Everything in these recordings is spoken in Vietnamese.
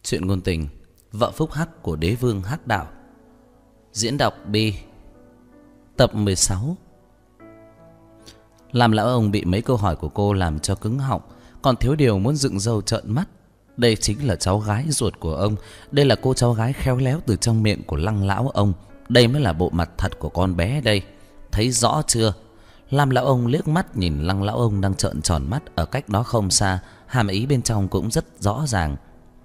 Chuyện ngôn tình Vợ phúc hắc của đế vương hắc đạo. Diễn đọc Bi. Tập 16. Làm lão ông bị mấy câu hỏi của cô làm cho cứng họng, còn thiếu điều muốn dựng râu trợn mắt. Đây chính là cháu gái ruột của ông. Đây là cô cháu gái khéo léo từ trong miệng của Lăng lão ông. Đây mới là bộ mặt thật của con bé đây. Thấy rõ chưa? Làm lão ông liếc mắt nhìn Lăng lão ông đang trợn tròn mắt ở cách đó không xa. Hàm ý bên trong cũng rất rõ ràng.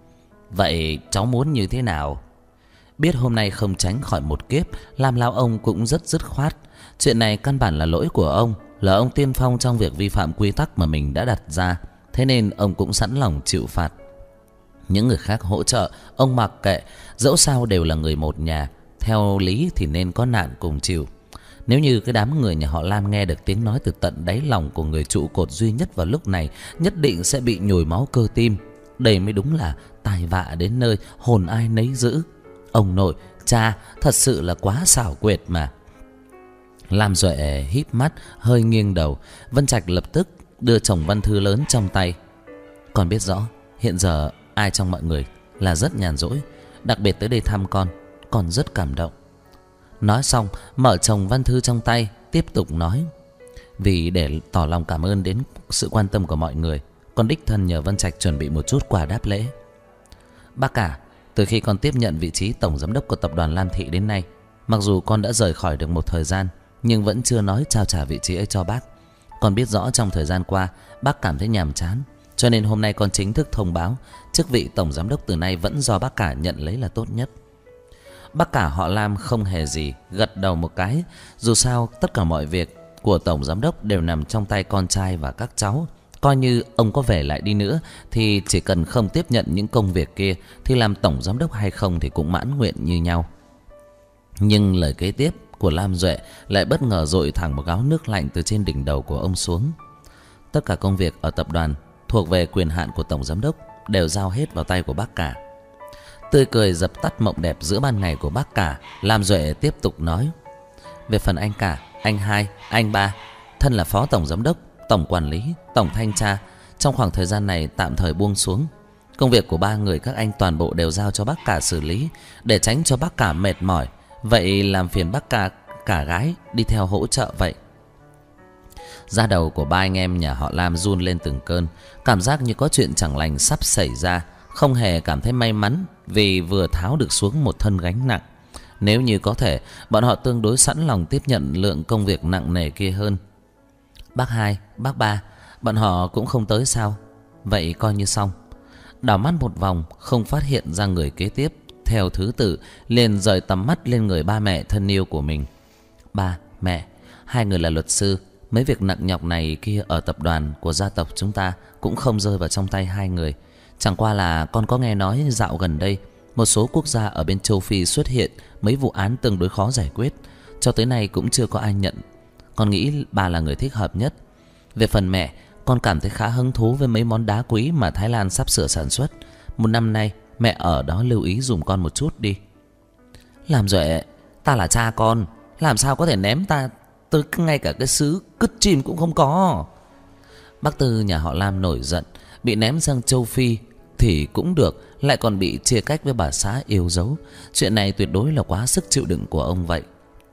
Vậy cháu muốn như thế nào? Biết hôm nay không tránh khỏi một kiếp, làm lão ông cũng rất dứt khoát. Chuyện này căn bản là lỗi của ông, là ông tiên phong trong việc vi phạm quy tắc mà mình đã đặt ra. Thế nên ông cũng sẵn lòng chịu phạt. Những người khác hỗ trợ, ông mặc kệ, dẫu sao đều là người một nhà. Theo lý thì nên có nạn cùng chịu. Nếu như cái đám người nhà họ Lam nghe được tiếng nói từ tận đáy lòng của người trụ cột duy nhất vào lúc này, nhất định sẽ bị nhồi máu cơ tim. Đây mới đúng là tai vạ đến nơi hồn ai nấy giữ. Ông nội, cha thật sự là quá xảo quyệt mà. Lam Duệ híp mắt, hơi nghiêng đầu. Vân Trạch lập tức đưa chồng văn thư lớn trong tay. Con biết rõ hiện giờ ai trong mọi người là rất nhàn rỗi, đặc biệt tới đây thăm con rất cảm động. Nói xong mở chồng văn thư trong tay, tiếp tục nói: vì để tỏ lòng cảm ơn đến sự quan tâm của mọi người, con đích thân nhờ Vân Trạch chuẩn bị một chút quà đáp lễ. Bác cả, từ khi con tiếp nhận vị trí tổng giám đốc của tập đoàn Lam Thị đến nay, mặc dù con đã rời khỏi được một thời gian, nhưng vẫn chưa nói trao trả vị trí ấy cho bác. Con biết rõ trong thời gian qua bác cảm thấy nhàm chán, cho nên hôm nay con chính thức thông báo chức vị tổng giám đốc từ nay vẫn do bác cả nhận lấy là tốt nhất. Bác cả họ Lam không hề gì, gật đầu một cái. Dù sao tất cả mọi việc của tổng giám đốc đều nằm trong tay con trai và các cháu. Coi như ông có về lại đi nữa thì chỉ cần không tiếp nhận những công việc kia thì làm tổng giám đốc hay không thì cũng mãn nguyện như nhau. Nhưng lời kế tiếp của Lam Duệ lại bất ngờ dội thẳng một gáo nước lạnh từ trên đỉnh đầu của ông xuống. Tất cả công việc ở tập đoàn thuộc về quyền hạn của tổng giám đốc đều giao hết vào tay của bác cả. Tươi cười dập tắt mộng đẹp giữa ban ngày của bác cả, Lam Duệ tiếp tục nói: về phần anh cả, anh hai, anh ba, thân là phó tổng giám đốc, tổng quản lý, tổng thanh tra, trong khoảng thời gian này tạm thời buông xuống. Công việc của ba người các anh toàn bộ đều giao cho bác cả xử lý, để tránh cho bác cả mệt mỏi. Vậy làm phiền bác cả gái đi theo hỗ trợ vậy. Da đầu của ba anh em nhà họ Lam run lên từng cơn, cảm giác như có chuyện chẳng lành sắp xảy ra. Không hề cảm thấy may mắn vì vừa tháo được xuống một thân gánh nặng. Nếu như có thể, bọn họ tương đối sẵn lòng tiếp nhận lượng công việc nặng nề kia hơn. Bác hai, bác ba, bọn họ cũng không tới sao? Vậy coi như xong. Đảo mắt một vòng không phát hiện ra người kế tiếp, theo thứ tự liền rời tầm mắt lên người ba mẹ thân yêu của mình. Ba, mẹ, hai người là luật sư, mấy việc nặng nhọc này kia ở tập đoàn của gia tộc chúng ta cũng không rơi vào trong tay hai người. Chẳng qua là con có nghe nói dạo gần đây một số quốc gia ở bên châu Phi xuất hiện mấy vụ án tương đối khó giải quyết, cho tới nay cũng chưa có ai nhận. Con nghĩ bà là người thích hợp nhất. Về phần mẹ, con cảm thấy khá hứng thú với mấy món đá quý mà Thái Lan sắp sửa sản xuất. Một năm nay mẹ ở đó lưu ý dùm con một chút đi. Làm Duệ, ta là cha con, làm sao có thể ném ta tới ngay cả cái xứ cứt chim cũng không có. Bác Tư nhà họ Lam nổi giận, bị ném sang châu Phi thì cũng được, lại còn bị chia cách với bà xã yêu dấu. Chuyện này tuyệt đối là quá sức chịu đựng của ông vậy.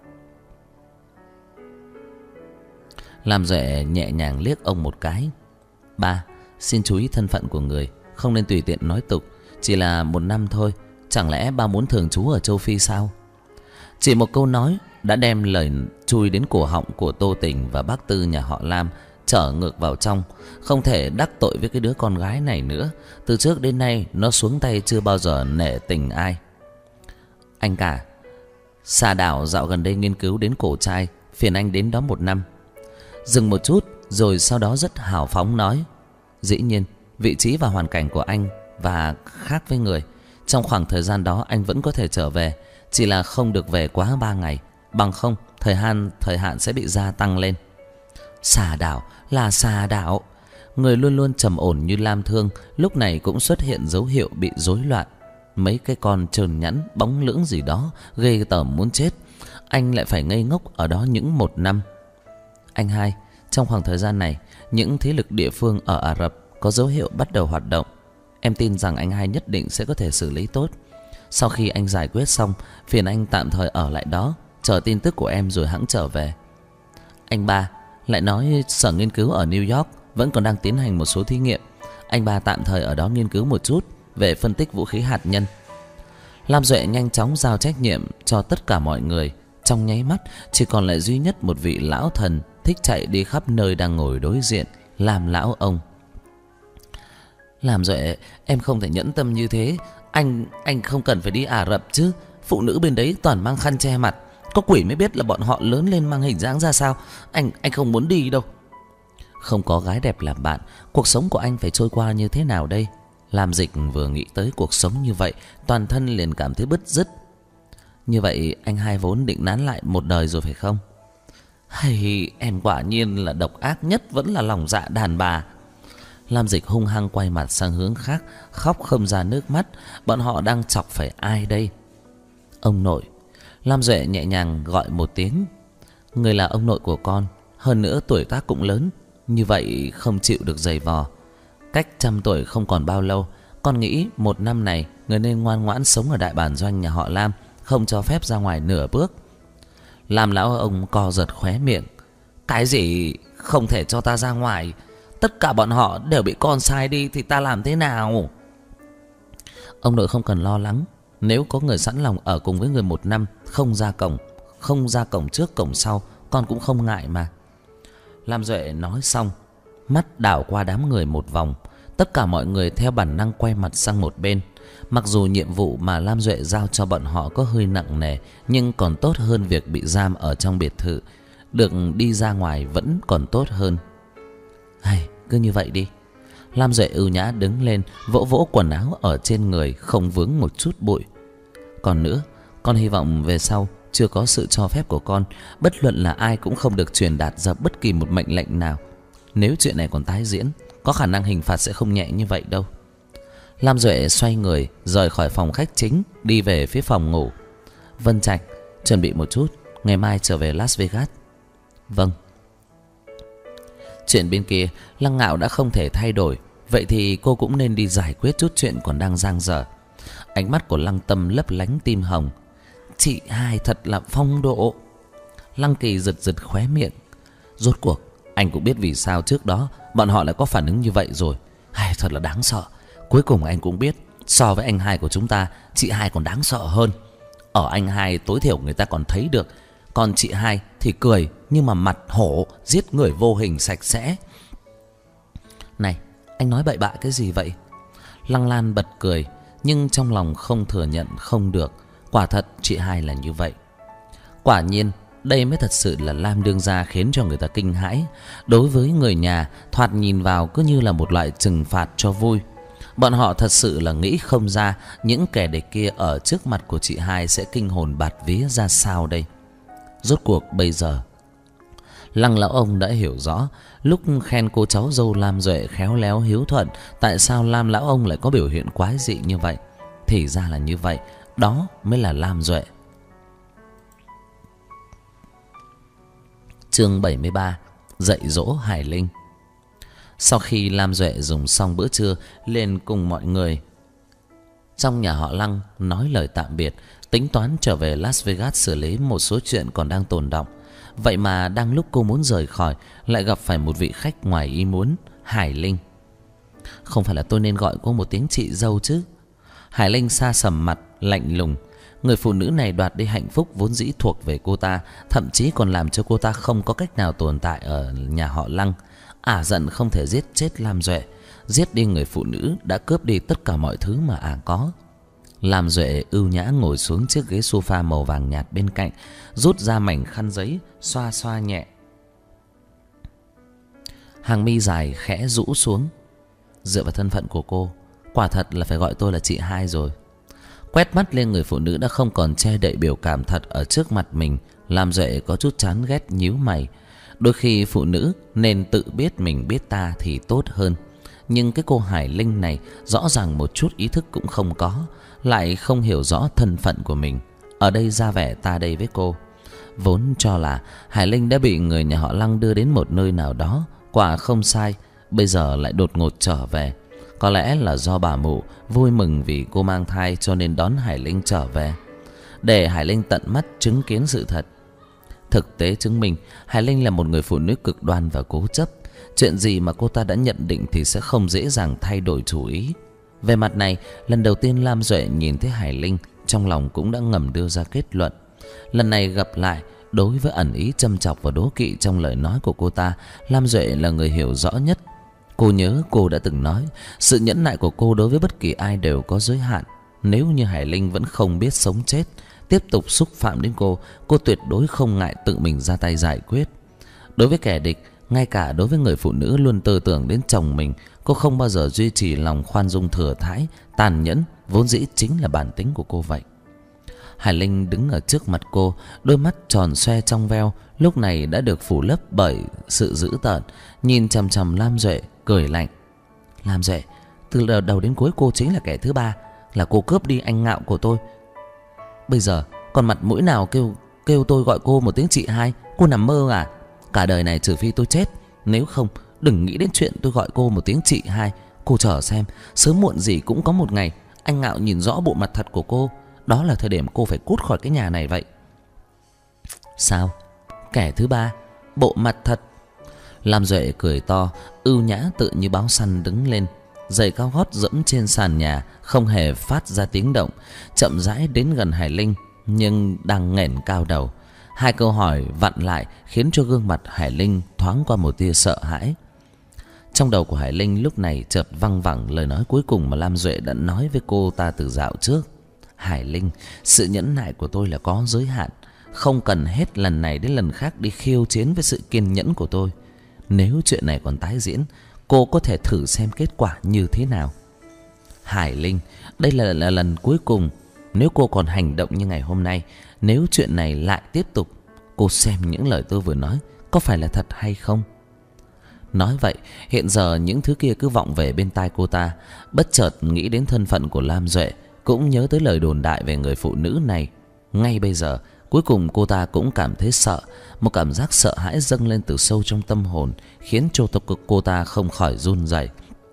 Lam Duệ nhẹ nhàng liếc ông một cái. Ba, xin chú ý thân phận của người, không nên tùy tiện nói tục. Chỉ là một năm thôi, chẳng lẽ ba muốn thường trú ở châu Phi sao? Chỉ một câu nói đã đem lời chui đến cổ họng của Tô Tình và bác Tư nhà họ Lam trở ngược vào trong. Không thể đắc tội với cái đứa con gái này nữa. Từ trước đến nay nó xuống tay chưa bao giờ nể tình ai. Anh cả, Sa Đảo dạo gần đây nghiên cứu đến cổ trai, phiền anh đến đó một năm. Dừng một chút rồi sau đó rất hào phóng nói: dĩ nhiên vị trí và hoàn cảnh của anh và khác với người. Trong khoảng thời gian đó anh vẫn có thể trở về, chỉ là không được về quá 3 ngày, bằng không thời hạn sẽ bị gia tăng lên. Sa Đảo là Sa Đảo. Người luôn luôn trầm ổn như Lam Thương lúc này cũng xuất hiện dấu hiệu bị rối loạn. Mấy cái con trơn nhẵn bóng lưỡng gì đó ghê tởm muốn chết. Anh lại phải ngây ngốc ở đó những 1 năm. Anh hai, trong khoảng thời gian này những thế lực địa phương ở Ả Rập có dấu hiệu bắt đầu hoạt động. Em tin rằng anh hai nhất định sẽ có thể xử lý tốt. Sau khi anh giải quyết xong, phiền anh tạm thời ở lại đó, chờ tin tức của em rồi hẵng trở về. Anh ba lại nói sở nghiên cứu ở New York vẫn còn đang tiến hành một số thí nghiệm. Anh ba tạm thời ở đó nghiên cứu một chút về phân tích vũ khí hạt nhân. Lam Duệ nhanh chóng giao trách nhiệm cho tất cả mọi người. Trong nháy mắt chỉ còn lại duy nhất một vị lão thần thích chạy đi khắp nơi đang ngồi đối diện, Lam lão ông. Lam Duệ, em không thể nhẫn tâm như thế. Anh không cần phải đi Ả Rập chứ. Phụ nữ bên đấy toàn mang khăn che mặt, có quỷ mới biết là bọn họ lớn lên mang hình dáng ra sao. Anh không muốn đi đâu. Không có gái đẹp làm bạn, cuộc sống của anh phải trôi qua như thế nào đây? Lam Dịch vừa nghĩ tới cuộc sống như vậy, toàn thân liền cảm thấy bứt rứt. Như vậy anh hai vốn định nán lại một đời rồi phải không? Hay em quả nhiên là độc ác nhất vẫn là lòng dạ đàn bà. Lam Dịch hung hăng quay mặt sang hướng khác, khóc không ra nước mắt. Bọn họ đang chọc phải ai đây? Ông nội. Lam Duệ nhẹ nhàng gọi một tiếng. Người là ông nội của con, hơn nữa tuổi tác cũng lớn, như vậy không chịu được giày vò. Cách 100 tuổi không còn bao lâu. Con nghĩ một năm này người nên ngoan ngoãn sống ở đại bản doanh nhà họ Lam, không cho phép ra ngoài nửa bước. Lam lão ông co giật khóe miệng. Cái gì không thể cho ta ra ngoài? Tất cả bọn họ đều bị con sai đi thì ta làm thế nào? Ông nội không cần lo lắng. Nếu có người sẵn lòng ở cùng với người một năm, không ra cổng trước cổng sau, con cũng không ngại mà. Lam Duệ nói xong, mắt đảo qua đám người một vòng. Tất cả mọi người theo bản năng quay mặt sang một bên. Mặc dù nhiệm vụ mà Lam Duệ giao cho bọn họ có hơi nặng nề, nhưng còn tốt hơn việc bị giam ở trong biệt thự. Được đi ra ngoài vẫn còn tốt hơn. Hay, cứ như vậy đi. Lam Duệ ưu nhã đứng lên, vỗ vỗ quần áo ở trên người, không vướng một chút bụi. Còn nữa, con hy vọng về sau chưa có sự cho phép của con, bất luận là ai cũng không được truyền đạt ra bất kỳ một mệnh lệnh nào. Nếu chuyện này còn tái diễn, có khả năng hình phạt sẽ không nhẹ như vậy đâu. Lam Duệ xoay người rời khỏi phòng khách chính, đi về phía phòng ngủ. Vân Trạch, chuẩn bị một chút, ngày mai trở về Las Vegas. Vâng. Chuyện bên kia Lăng Ngạo đã không thể thay đổi, vậy thì cô cũng nên đi giải quyết chút chuyện còn đang dang dở. Ánh mắt của Lăng Tâm lấp lánh tim hồng. Chị hai thật là phong độ. Lăng Kỳ giật giật khóe miệng. Rốt cuộc anh cũng biết vì sao trước đó bọn họ lại có phản ứng như vậy rồi. Hay thật là đáng sợ. Cuối cùng anh cũng biết, so với anh hai của chúng ta, chị hai còn đáng sợ hơn. Ở anh hai tối thiểu người ta còn thấy được, còn chị hai thì cười nhưng mà mặt hổ, giết người vô hình sạch sẽ. Này, anh nói bậy bạ cái gì vậy? Lăng Lan bật cười, nhưng trong lòng không thừa nhận không được. Quả thật chị hai là như vậy. Quả nhiên đây mới thật sự là Lam đương gia khiến cho người ta kinh hãi. Đối với người nhà, thoạt nhìn vào cứ như là một loại trừng phạt cho vui. Bọn họ thật sự là nghĩ không ra những kẻ địch kia ở trước mặt của chị hai sẽ kinh hồn bạt vía ra sao đây. Rốt cuộc bây giờ Lăng lão ông đã hiểu rõ, lúc khen cô cháu dâu Lam Duệ khéo léo hiếu thuận, tại sao Lam lão ông lại có biểu hiện quái dị như vậy. Thì ra là như vậy, đó mới là Lam Duệ. Chương 73: Dạy dỗ Hải Linh. Sau khi Lam Duệ dùng xong bữa trưa, liền cùng mọi người trong nhà họ Lăng nói lời tạm biệt, tính toán trở về Las Vegas xử lý một số chuyện còn đang tồn đọng. Vậy mà đang lúc cô muốn rời khỏi, lại gặp phải một vị khách ngoài ý muốn, Hải Linh. Không phải là tôi nên gọi cô một tiếng chị dâu chứ? Hải Linh sa sầm mặt, lạnh lùng. Người phụ nữ này đoạt đi hạnh phúc vốn dĩ thuộc về cô ta, thậm chí còn làm cho cô ta không có cách nào tồn tại ở nhà họ Lăng. Ả giận không thể giết chết Lam Duệ, giết đi người phụ nữ đã cướp đi tất cả mọi thứ mà Ả có. Lam Duệ ưu nhã ngồi xuống chiếc ghế sofa màu vàng nhạt bên cạnh, rút ra mảnh khăn giấy, xoa xoa nhẹ. Hàng mi dài khẽ rũ xuống. Dựa vào thân phận của cô, quả thật là phải gọi tôi là chị hai rồi. Quét mắt lên người phụ nữ đã không còn che đậy biểu cảm thật ở trước mặt mình, Lam Duệ có chút chán ghét nhíu mày. Đôi khi phụ nữ nên tự biết mình biết ta thì tốt hơn. Nhưng cái cô Hải Linh này rõ ràng một chút ý thức cũng không có, lại không hiểu rõ thân phận của mình, ở đây ra vẻ ta đây với cô. Vốn cho là Hải Linh đã bị người nhà họ Lăng đưa đến một nơi nào đó, quả không sai. Bây giờ lại đột ngột trở về, Có lẽ là do bà mụ vui mừng vì cô mang thai cho nên đón Hải Linh trở về, để Hải Linh tận mắt chứng kiến sự thật. Thực tế chứng minh Hải Linh là một người phụ nữ cực đoan và cố chấp. Chuyện gì mà cô ta đã nhận định thì sẽ không dễ dàng thay đổi chủ ý. Về mặt này, lần đầu tiên Lam Duệ nhìn thấy Hải Linh, trong lòng cũng đã ngầm đưa ra kết luận. Lần này gặp lại, đối với ẩn ý châm chọc và đố kỵ trong lời nói của cô ta, Lam Duệ là người hiểu rõ nhất. Cô nhớ cô đã từng nói, sự nhẫn nại của cô đối với bất kỳ ai đều có giới hạn. Nếu như Hải Linh vẫn không biết sống chết, tiếp tục xúc phạm đến cô tuyệt đối không ngại tự mình ra tay giải quyết. Đối với kẻ địch, ngay cả đối với người phụ nữ luôn tơ tưởng đến chồng mình, cô không bao giờ duy trì lòng khoan dung thừa thãi. Tàn nhẫn vốn dĩ chính là bản tính của cô vậy. Hải Linh đứng ở trước mặt cô, đôi mắt tròn xoe trong veo lúc này đã được phủ lấp bởi sự dữ tợn, nhìn chằm chằm Lam Duệ, cười lạnh. Lam Duệ, từ đầu đến cuối cô chính là kẻ thứ ba, là cô cướp đi anh Ngạo của tôi. Bây giờ còn mặt mũi nào kêu tôi gọi cô một tiếng chị hai? Cô nằm mơ à? Cả đời này trừ phi tôi chết, nếu không đừng nghĩ đến chuyện tôi gọi cô một tiếng chị hai. Cô chờ xem, sớm muộn gì cũng có một ngày anh Ngạo nhìn rõ bộ mặt thật của cô. Đó là thời điểm cô phải cút khỏi cái nhà này vậy. Sao? Kẻ thứ ba? Bộ mặt thật? Lam Duệ cười to, ưu nhã tự như báo săn đứng lên, giày cao gót dẫm trên sàn nhà, không hề phát ra tiếng động, chậm rãi đến gần Hải Linh, nhưng đang nghển cao đầu. Hai câu hỏi vặn lại khiến cho gương mặt Hải Linh thoáng qua một tia sợ hãi. Trong đầu của Hải Linh lúc này chợt văng vẳng lời nói cuối cùng mà Lam Duệ đã nói với cô ta từ dạo trước. Hải Linh, sự nhẫn nại của tôi là có giới hạn, không cần hết lần này đến lần khác đi khiêu chiến với sự kiên nhẫn của tôi. Nếu chuyện này còn tái diễn, cô có thể thử xem kết quả như thế nào. Hải Linh, đây là lần cuối cùng. Nếu cô còn hành động như ngày hôm nay, nếu chuyện này lại tiếp tục, cô xem những lời tôi vừa nói có phải là thật hay không. Nói vậy, hiện giờ những thứ kia cứ vọng về bên tai cô ta. Bất chợt nghĩ đến thân phận của Lam Duệ, cũng nhớ tới lời đồn đại về người phụ nữ này. Ngay bây giờ, cuối cùng cô ta cũng cảm thấy sợ. Một cảm giác sợ hãi dâng lên từ sâu trong tâm hồn, khiến cho cô ta không khỏi run rẩy.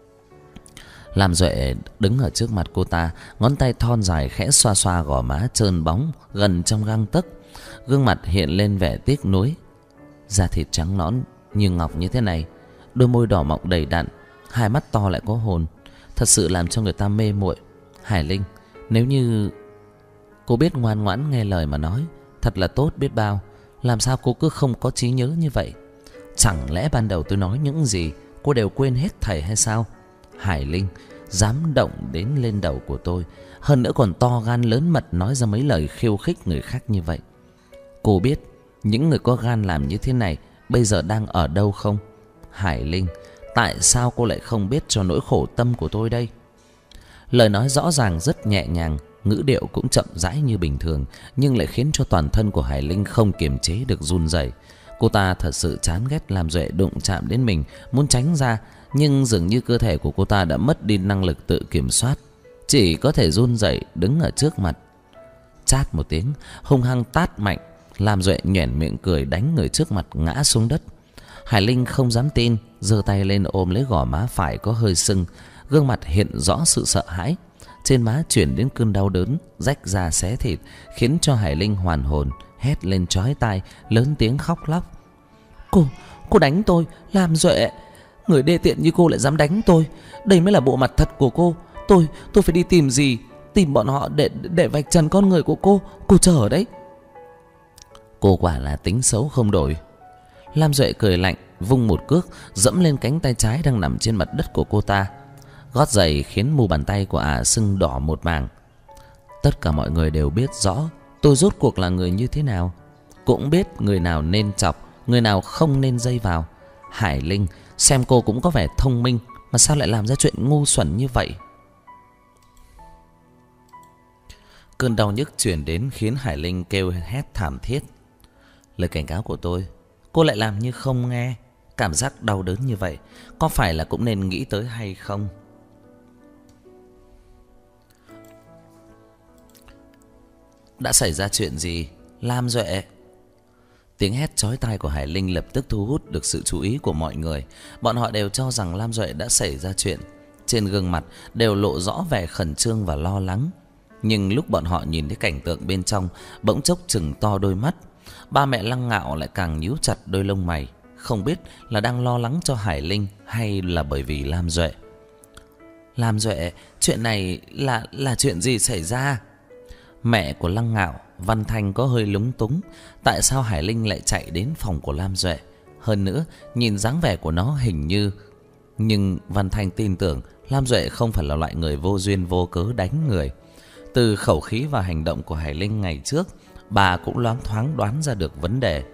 Lam Duệ đứng ở trước mặt cô ta, ngón tay thon dài khẽ xoa xoa gò má trơn bóng gần trong gang tấc. Gương mặt hiện lên vẻ tiếc nuối. Da thịt trắng nõn như ngọc như thế này, đôi môi đỏ mọng đầy đặn, hai mắt to lại có hồn, thật sự làm cho người ta mê muội. Hải Linh, nếu như cô biết ngoan ngoãn nghe lời mà nói, thật là tốt biết bao. Làm sao cô cứ không có trí nhớ như vậy? Chẳng lẽ ban đầu tôi nói những gì cô đều quên hết thảy hay sao? Hải Linh, dám động đến lên đầu của tôi, hơn nữa còn to gan lớn mật nói ra mấy lời khiêu khích người khác như vậy. Cô biết những người có gan làm như thế này bây giờ đang ở đâu không? Hải Linh, tại sao cô lại không biết cho nỗi khổ tâm của tôi đây? Lời nói rõ ràng rất nhẹ nhàng, ngữ điệu cũng chậm rãi như bình thường, nhưng lại khiến cho toàn thân của Hải Linh không kiềm chế được run rẩy. Cô ta thật sự chán ghét Lam Duệ đụng chạm đến mình, muốn tránh ra, nhưng dường như cơ thể của cô ta đã mất đi năng lực tự kiểm soát, chỉ có thể run rẩy đứng ở trước mặt. Chát một tiếng, hung hăng tát mạnh, Lam Duệ nhoẻn miệng cười đánh người trước mặt ngã xuống đất. Hải Linh không dám tin, giơ tay lên ôm lấy gò má phải có hơi sưng, gương mặt hiện rõ sự sợ hãi. Trên má chuyển đến cơn đau đớn, rách da xé thịt, khiến cho Hải Linh hoàn hồn, hét lên chói tai, lớn tiếng khóc lóc. Cô đánh tôi, Lam Duệ. Người đê tiện như cô lại dám đánh tôi. Đây mới là bộ mặt thật của cô. Tôi phải đi tìm gì? Tìm bọn họ để vạch trần con người của cô. Cô chờ ở đấy. Cô quả là tính xấu không đổi. Lam Duệ cười lạnh, vung một cước dẫm lên cánh tay trái đang nằm trên mặt đất của cô ta. Gót giày khiến mu bàn tay của ả sưng đỏ một mảng. Tất cả mọi người đều biết rõ tôi rốt cuộc là người như thế nào, cũng biết người nào nên chọc, người nào không nên dây vào. Hải Linh, xem cô cũng có vẻ thông minh, mà sao lại làm ra chuyện ngu xuẩn như vậy? Cơn đau nhức truyền đến khiến Hải Linh kêu hét thảm thiết. Lời cảnh cáo của tôi, cô lại làm như không nghe. Cảm giác đau đớn như vậy, có phải là cũng nên nghĩ tới hay không? Đã xảy ra chuyện gì, Lam Duệ? Tiếng hét chói tai của Hải Linh lập tức thu hút được sự chú ý của mọi người. Bọn họ đều cho rằng Lam Duệ đã xảy ra chuyện. trên gương mặt đều lộ rõ vẻ khẩn trương và lo lắng. Nhưng lúc bọn họ nhìn thấy cảnh tượng bên trong, bỗng chốc trừng to đôi mắt. Ba mẹ Lăng Ngạo lại càng nhíu chặt đôi lông mày, không biết là đang lo lắng cho Hải Linh hay là bởi vì Lam Duệ. Lam Duệ, chuyện này là chuyện gì xảy ra? Mẹ của Lăng Ngạo, Văn Thanh có hơi lúng túng. Tại sao Hải Linh lại chạy đến phòng của Lam Duệ? Hơn nữa, nhìn dáng vẻ của nó hình như... Nhưng Văn Thanh tin tưởng Lam Duệ không phải là loại người vô duyên vô cớ đánh người. Từ khẩu khí và hành động của Hải Linh ngày trước, bà cũng loáng thoáng đoán ra được vấn đề.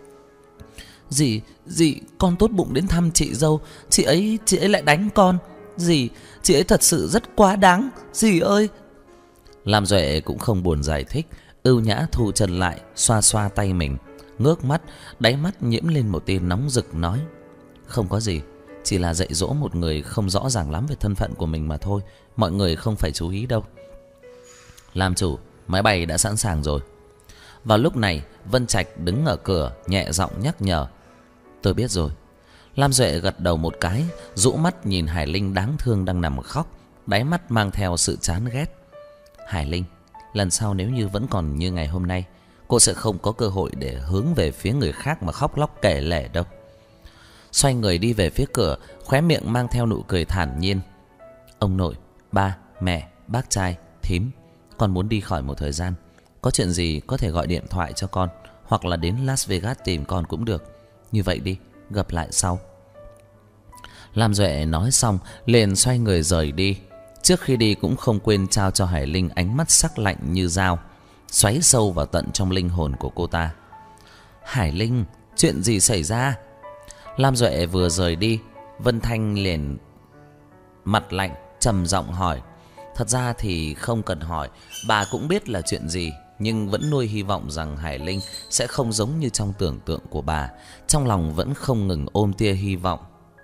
Dì, con tốt bụng đến thăm chị dâu, chị ấy lại đánh con. Dì, chị ấy thật sự rất quá đáng, dì ơi. Lam Duệ cũng không buồn giải thích, ưu nhã thu chân lại, xoa xoa tay mình, ngước mắt, đáy mắt nhiễm lên một tia nóng rực nói: Không có gì, chỉ là dạy dỗ một người không rõ ràng lắm về thân phận của mình mà thôi, mọi người không phải chú ý đâu. Làm chủ, máy bay đã sẵn sàng rồi. Vào lúc này, Vân Trạch đứng ở cửa nhẹ giọng nhắc nhở: Tôi biết rồi. Lam Duệ gật đầu một cái, rũ mắt nhìn Hải Linh đáng thương đang nằm khóc, đáy mắt mang theo sự chán ghét. Hải Linh, lần sau nếu như vẫn còn như ngày hôm nay, cô sẽ không có cơ hội để hướng về phía người khác mà khóc lóc kể lể đâu. Xoay người đi về phía cửa, khóe miệng mang theo nụ cười thản nhiên. Ông nội, ba, mẹ, bác trai, thím, con muốn đi khỏi một thời gian. Có chuyện gì có thể gọi điện thoại cho con, hoặc là đến Las Vegas tìm con cũng được. Như vậy đi, gặp lại sau. Lam Duệ nói xong liền xoay người rời đi. Trước khi đi cũng không quên trao cho Hải Linh ánh mắt sắc lạnh như dao, xoáy sâu vào tận trong linh hồn của cô ta. Hải Linh, chuyện gì xảy ra? Lam Duệ vừa rời đi, Vân Thanh liền mặt lạnh trầm giọng hỏi. Thật ra thì không cần hỏi, bà cũng biết là chuyện gì, nhưng vẫn nuôi hy vọng rằng Hải Linh sẽ không giống như trong tưởng tượng của bà. Trong lòng vẫn không ngừng ôm tia hy vọng.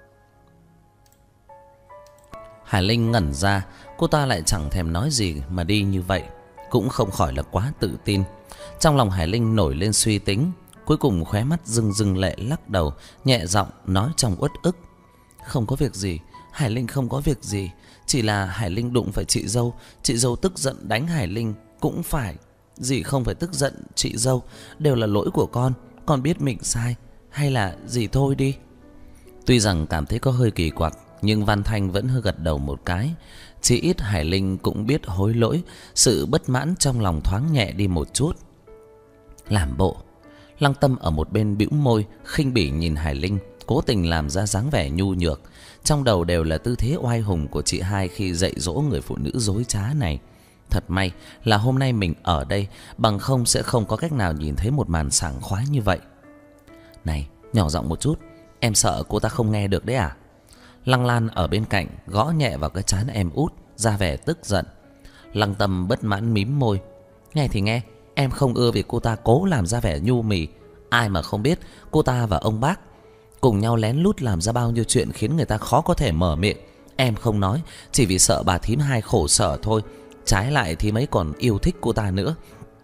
Hải Linh ngẩn ra, cô ta lại chẳng thèm nói gì mà đi như vậy, cũng không khỏi là quá tự tin. Trong lòng Hải Linh nổi lên suy tính, cuối cùng khóe mắt rưng rưng lệ lắc đầu, nhẹ giọng nói trong uất ức. Không có việc gì, Hải Linh không có việc gì, chỉ là Hải Linh đụng phải chị dâu tức giận đánh Hải Linh cũng phải. Dì không phải tức giận chị dâu, đều là lỗi của con biết mình sai, hay là dì thôi đi. Tuy rằng cảm thấy có hơi kỳ quặc, nhưng Văn Thanh vẫn hơi gật đầu một cái. Chỉ ít Hải Linh cũng biết hối lỗi, sự bất mãn trong lòng thoáng nhẹ đi một chút. Làm bộ. Lăng Tâm ở một bên bĩu môi, khinh bỉ nhìn Hải Linh, cố tình làm ra dáng vẻ nhu nhược. Trong đầu đều là tư thế oai hùng của chị hai khi dạy dỗ người phụ nữ dối trá này. Thật may là hôm nay mình ở đây, bằng không sẽ không có cách nào nhìn thấy một màn sảng khoái như vậy. Này, nhỏ giọng một chút, em sợ cô ta không nghe được đấy à? Lăng Lan ở bên cạnh gõ nhẹ vào cái trán em út, ra vẻ tức giận. Lăng Tâm bất mãn mím môi. Nghe thì nghe, em không ưa vì cô ta cố làm ra vẻ nhu mì. Ai mà không biết cô ta và ông bác cùng nhau lén lút làm ra bao nhiêu chuyện khiến người ta khó có thể mở miệng. Em không nói chỉ vì sợ bà thím hai khổ sở thôi, trái lại thì mấy còn yêu thích cô ta nữa.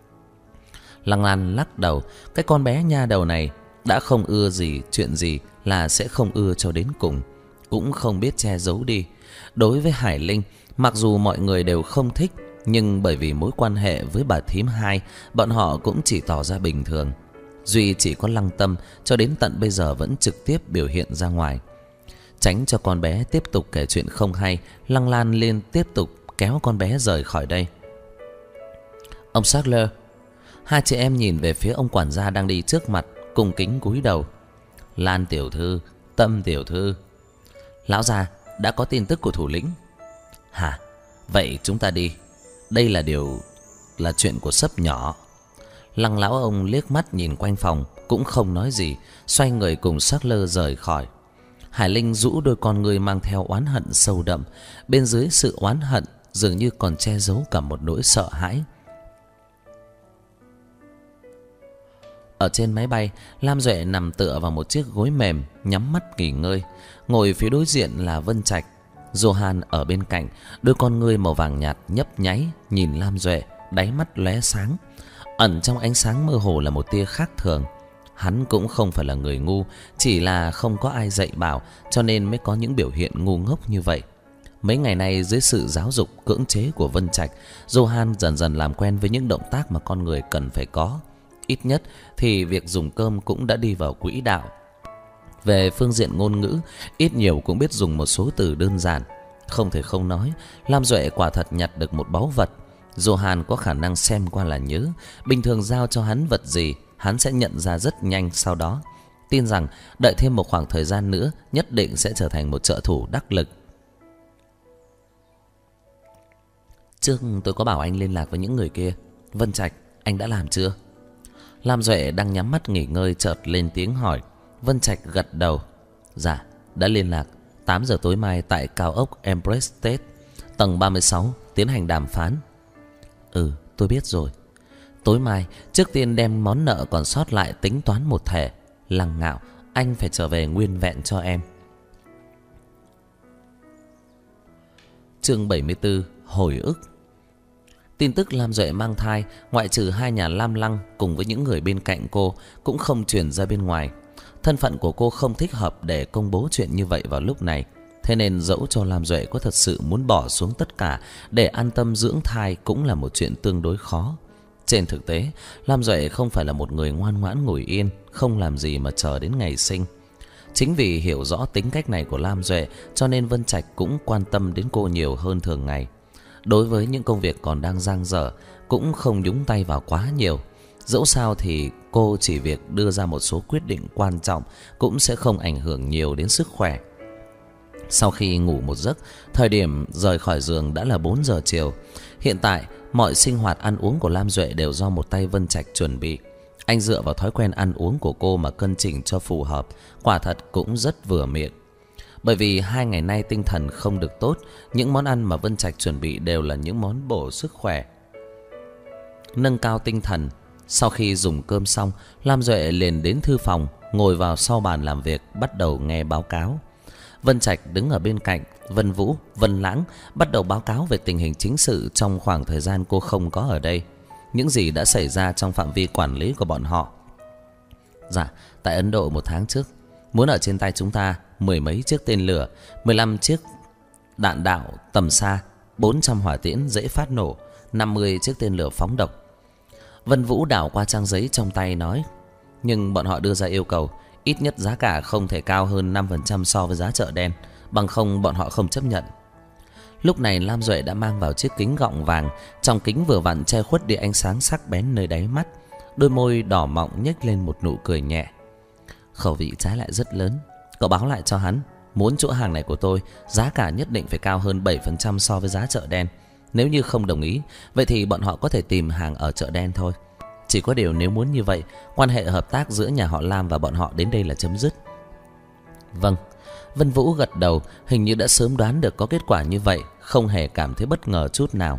Lăng Lan lắc đầu. Cái con bé nha đầu này đã không ưa gì chuyện gì là sẽ không ưa cho đến cùng, cũng không biết che giấu đi. Đối với Hải Linh, mặc dù mọi người đều không thích, nhưng bởi vì mối quan hệ với bà thím hai, bọn họ cũng chỉ tỏ ra bình thường. Duy chỉ có Lăng Tâm cho đến tận bây giờ vẫn trực tiếp biểu hiện ra ngoài. Tránh cho con bé tiếp tục kể chuyện không hay, Lăng Lan liên tiếp tục kéo con bé rời khỏi đây. Ông Sackler. Hai chị em nhìn về phía ông quản gia đang đi trước mặt, cung kính cúi đầu. Lan tiểu thư, Tâm tiểu thư. Lão già, đã có tin tức của thủ lĩnh. Hả? Vậy chúng ta đi. Đây là chuyện của sấp nhỏ. Lăng lão ông liếc mắt nhìn quanh phòng, cũng không nói gì, xoay người cùng Sackler rời khỏi. Hải Linh rũ đôi con ngươi mang theo oán hận sâu đậm, bên dưới sự oán hận dường như còn che giấu cả một nỗi sợ hãi. Ở trên máy bay, Lam Duệ nằm tựa vào một chiếc gối mềm, nhắm mắt nghỉ ngơi. Ngồi phía đối diện là Vân Trạch. Johan ở bên cạnh, đôi con ngươi màu vàng nhạt nhấp nháy nhìn Lam Duệ, đáy mắt lóe sáng. Ẩn trong ánh sáng mơ hồ là một tia khác thường. Hắn cũng không phải là người ngu, chỉ là không có ai dạy bảo, cho nên mới có những biểu hiện ngu ngốc như vậy. Mấy ngày nay dưới sự giáo dục cưỡng chế của Vân Trạch, Johan dần dần làm quen với những động tác mà con người cần phải có. Ít nhất thì việc dùng cơm cũng đã đi vào quỹ đạo. Về phương diện ngôn ngữ, ít nhiều cũng biết dùng một số từ đơn giản. Không thể không nói, Lam Duệ quả thật nhặt được một báu vật. Johan có khả năng xem qua là nhớ. Bình thường giao cho hắn vật gì, hắn sẽ nhận ra rất nhanh sau đó. Tin rằng đợi thêm một khoảng thời gian nữa, nhất định sẽ trở thành một trợ thủ đắc lực. Trước tôi có bảo anh liên lạc với những người kia. Vân Trạch, anh đã làm chưa? Lam Duệ đang nhắm mắt nghỉ ngơi chợt lên tiếng hỏi. Vân Trạch gật đầu. Dạ, đã liên lạc. 8 giờ tối mai tại cao ốc Empire State, tầng 36, tiến hành đàm phán. Ừ, tôi biết rồi. Tối mai, trước tiên đem món nợ còn sót lại tính toán một thể. Lăng Ngạo, anh phải trở về nguyên vẹn cho em. Chương 74, hồi ức. Tin tức Lam Duệ mang thai, ngoại trừ hai nhà Lam Lăng cùng với những người bên cạnh cô, cũng không truyền ra bên ngoài. Thân phận của cô không thích hợp để công bố chuyện như vậy vào lúc này. Thế nên dẫu cho Lam Duệ có thật sự muốn bỏ xuống tất cả để an tâm dưỡng thai cũng là một chuyện tương đối khó. Trên thực tế, Lam Duệ không phải là một người ngoan ngoãn ngồi yên, không làm gì mà chờ đến ngày sinh. Chính vì hiểu rõ tính cách này của Lam Duệ, cho nên Vân Trạch cũng quan tâm đến cô nhiều hơn thường ngày. Đối với những công việc còn đang dang dở, cũng không nhúng tay vào quá nhiều. Dẫu sao thì cô chỉ việc đưa ra một số quyết định quan trọng cũng sẽ không ảnh hưởng nhiều đến sức khỏe. Sau khi ngủ một giấc, thời điểm rời khỏi giường đã là 4 giờ chiều. Hiện tại, mọi sinh hoạt ăn uống của Lam Duệ đều do một tay Vân Trạch chuẩn bị. Anh dựa vào thói quen ăn uống của cô mà cân chỉnh cho phù hợp, quả thật cũng rất vừa miệng. Bởi vì 2 ngày nay tinh thần không được tốt, những món ăn mà Vân Trạch chuẩn bị đều là những món bổ sức khỏe, nâng cao tinh thần. Sau khi dùng cơm xong, Lam Duệ liền đến thư phòng, ngồi vào sau bàn làm việc, bắt đầu nghe báo cáo. Vân Trạch đứng ở bên cạnh, Vân Vũ, Vân Lãng bắt đầu báo cáo về tình hình chính sự trong khoảng thời gian cô không có ở đây. Những gì đã xảy ra trong phạm vi quản lý của bọn họ. Dạ, tại Ấn Độ 1 tháng trước, muốn ở trên tay chúng ta 10 mấy chiếc tên lửa, 15 chiếc đạn đạo tầm xa, 400 hỏa tiễn dễ phát nổ, 50 chiếc tên lửa phóng độc. Vân Vũ đảo qua trang giấy trong tay nói, nhưng bọn họ đưa ra yêu cầu ít nhất giá cả không thể cao hơn 5% so với giá chợ đen, bằng không bọn họ không chấp nhận. Lúc này Lam Duệ đã mang vào chiếc kính gọng vàng, trong kính vừa vặn che khuất đi ánh sáng sắc bén nơi đáy mắt. Đôi môi đỏ mọng nhếch lên một nụ cười nhẹ. Khẩu vị trái lại rất lớn. Cậu báo lại cho hắn, muốn chỗ hàng này của tôi, giá cả nhất định phải cao hơn 7% so với giá chợ đen. Nếu như không đồng ý, vậy thì bọn họ có thể tìm hàng ở chợ đen thôi. Chỉ có điều nếu muốn như vậy, quan hệ hợp tác giữa nhà họ Lam và bọn họ đến đây là chấm dứt. Vâng. Vân Vũ gật đầu, hình như đã sớm đoán được có kết quả như vậy, không hề cảm thấy bất ngờ chút nào.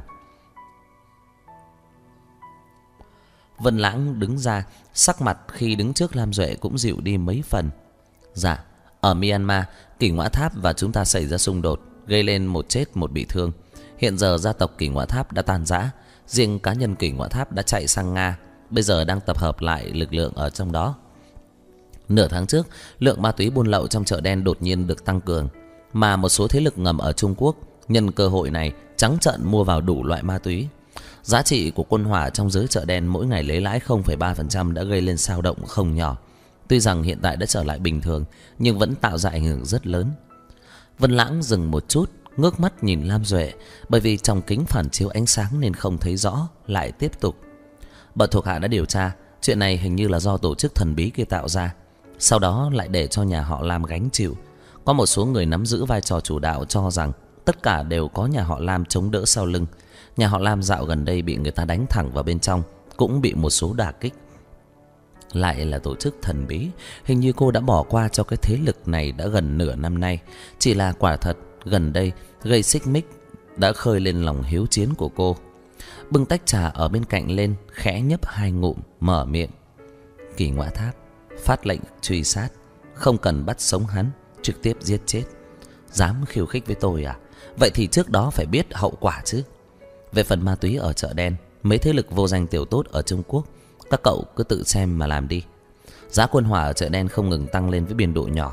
Vân Lãng đứng ra, sắc mặt khi đứng trước Lam Duệ cũng dịu đi mấy phần. Dạ, ở Myanmar, Kỷ Ngõa Tháp và chúng ta xảy ra xung đột, gây lên một chết một bị thương. Hiện giờ gia tộc Kỷ Ngõa Tháp đã tan rã, riêng cá nhân Kỷ Ngõa Tháp đã chạy sang Nga, bây giờ đang tập hợp lại lực lượng ở trong đó. Nửa tháng trước, lượng ma túy buôn lậu trong chợ đen đột nhiên được tăng cường, mà một số thế lực ngầm ở Trung Quốc nhân cơ hội này trắng trợn mua vào đủ loại ma túy. Giá trị của quân hỏa trong giới chợ đen mỗi ngày lấy lãi 0,3% đã gây lên xao động không nhỏ. Tuy rằng hiện tại đã trở lại bình thường, nhưng vẫn tạo ra ảnh hưởng rất lớn. Vân Lãng dừng một chút, ngước mắt nhìn Lam Duệ, bởi vì trong kính phản chiếu ánh sáng nên không thấy rõ, lại tiếp tục. Bọn thuộc hạ đã điều tra, chuyện này hình như là do tổ chức thần bí kia tạo ra, sau đó lại để cho nhà họ Lam gánh chịu. Có một số người nắm giữ vai trò chủ đạo cho rằng tất cả đều có nhà họ Lam chống đỡ sau lưng. Nhà họ Lam dạo gần đây bị người ta đánh thẳng vào bên trong, cũng bị một số đả kích. Lại là tổ chức thần bí, hình như cô đã bỏ qua cho cái thế lực này đã gần nửa năm nay. Chỉ là quả thật gần đây gây xích mích đã khơi lên lòng hiếu chiến của cô. Bưng tách trà ở bên cạnh lên, khẽ nhấp 2 ngụm, mở miệng. Kỷ Ngõa Tháp phát lệnh truy sát, không cần bắt sống hắn, trực tiếp giết chết. Dám khiêu khích với tôi à? Vậy thì trước đó phải biết hậu quả chứ. Về phần ma túy ở chợ đen, mấy thế lực vô danh tiểu tốt ở Trung Quốc, các cậu cứ tự xem mà làm đi. Giá quân hỏa ở chợ đen không ngừng tăng lên với biên độ nhỏ.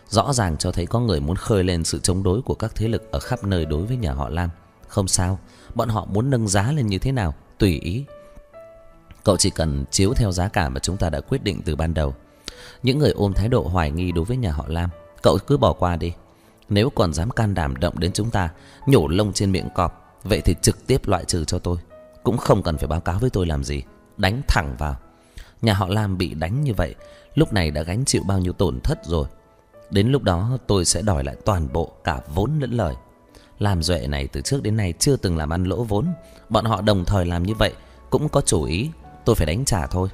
Rõ ràng cho thấy có người muốn khơi lên sự chống đối của các thế lực ở khắp nơi đối với nhà họ Lam. Không sao, bọn họ muốn nâng giá lên như thế nào tùy ý. Cậu chỉ cần chiếu theo giá cả mà chúng ta đã quyết định từ ban đầu. Những người ôm thái độ hoài nghi đối với nhà họ Lam, cậu cứ bỏ qua đi. Nếu còn dám can đảm động đến chúng ta, nhổ lông trên miệng cọp, vậy thì trực tiếp loại trừ cho tôi. Cũng không cần phải báo cáo với tôi làm gì, đánh thẳng vào. Nhà họ Lam bị đánh như vậy, lúc này đã gánh chịu bao nhiêu tổn thất rồi. Đến lúc đó tôi sẽ đòi lại toàn bộ, cả vốn lẫn lời. Lam Duệ này từ trước đến nay chưa từng làm ăn lỗ vốn. Bọn họ đồng thời làm như vậy cũng có chủ ý, tôi phải đánh trả thôi.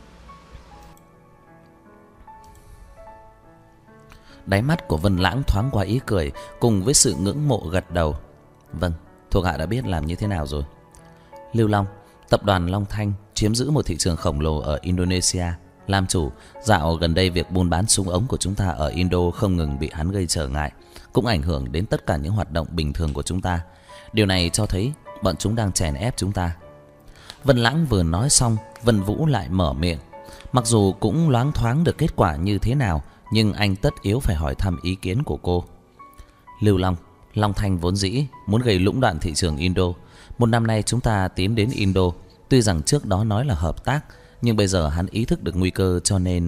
Đáy mắt của Vân Lãng thoáng qua ý cười cùng với sự ngưỡng mộ, gật đầu. Vâng, thuộc hạ đã biết làm như thế nào rồi. Lưu Long, tập đoàn Long Thanh chiếm giữ một thị trường khổng lồ ở Indonesia. Lam chủ, dạo gần đây việc buôn bán súng ống của chúng ta ở Indo không ngừng bị hắn gây trở ngại, cũng ảnh hưởng đến tất cả những hoạt động bình thường của chúng ta. Điều này cho thấy bọn chúng đang chèn ép chúng ta. Vân Lãng vừa nói xong, Vân Vũ lại mở miệng. Mặc dù cũng loáng thoáng được kết quả như thế nào, nhưng anh tất yếu phải hỏi thăm ý kiến của cô. Lưu Long, Long Thanh vốn dĩ muốn gây lũng đoạn thị trường Indo. Một năm nay chúng ta tiến đến Indo, tuy rằng trước đó nói là hợp tác, nhưng bây giờ hắn ý thức được nguy cơ,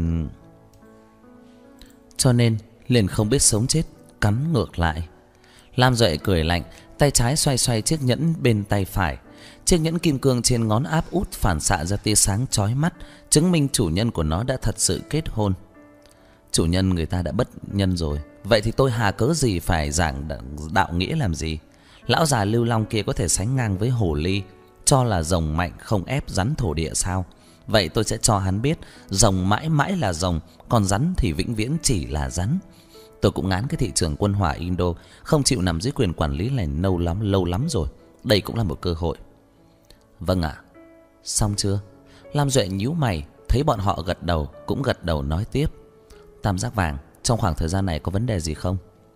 cho nên liền không biết sống chết, cắn ngược lại. Lam Duệ cười lạnh, tay trái xoay xoay chiếc nhẫn bên tay phải. Chiếc nhẫn kim cương trên ngón áp út phản xạ ra tia sáng chói mắt, chứng minh chủ nhân của nó đã thật sự kết hôn. Chủ nhân người ta đã bất nhân rồi, vậy thì tôi hà cớ gì phải giảng đạo nghĩa làm gì? Lão già Lưu Long kia có thể sánh ngang với hồ ly, cho là rồng mạnh không ép rắn thổ địa sao? Vậy tôi sẽ cho hắn biết, rồng mãi mãi là rồng, còn rắn thì vĩnh viễn chỉ là rắn. Tôi cũng ngán cái thị trường quân hỏa Indo, không chịu nằm dưới quyền quản lý này lâu lắm rồi. Đây cũng là một cơ hội. Vâng ạ. Xong chưa? Lam Duệ nhíu mày, thấy bọn họ gật đầu, cũng gật đầu nói tiếp. Tam giác vàng, trong khoảng thời gian này có vấn đề gì không?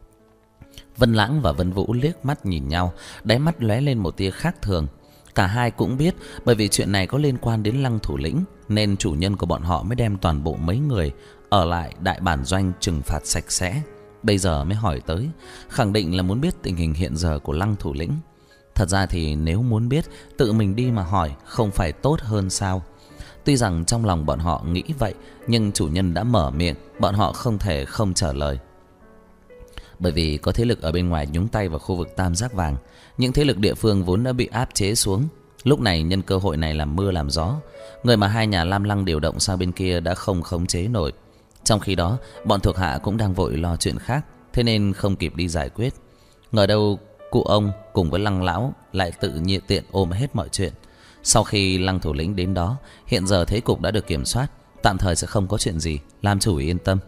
Vân Lãng và Vân Vũ liếc mắt nhìn nhau, đáy mắt lóe lên một tia khác thường. Cả hai cũng biết, bởi vì chuyện này có liên quan đến Lăng thủ lĩnh, nên chủ nhân của bọn họ mới đem toàn bộ mấy người ở lại đại bản doanh trừng phạt sạch sẽ. Bây giờ mới hỏi tới, khẳng định là muốn biết tình hình hiện giờ của Lăng thủ lĩnh. Thật ra thì nếu muốn biết, tự mình đi mà hỏi không phải tốt hơn sao? Tuy rằng trong lòng bọn họ nghĩ vậy, nhưng chủ nhân đã mở miệng, bọn họ không thể không trả lời. Bởi vì có thế lực ở bên ngoài nhúng tay vào khu vực tam giác vàng. Những thế lực địa phương vốn đã bị áp chế xuống, lúc này nhân cơ hội này làm mưa làm gió. Người mà hai nhà Lam Lăng điều động sang bên kia đã không khống chế nổi. Trong khi đó, bọn thuộc hạ cũng đang vội lo chuyện khác, thế nên không kịp đi giải quyết. Ngờ đâu cụ ông cùng với Lăng lão lại tự nhiên tiện ôm hết mọi chuyện. Sau khi Lăng thủ lĩnh đến đó, hiện giờ thế cục đã được kiểm soát, tạm thời sẽ không có chuyện gì, Lam chủ yên tâm.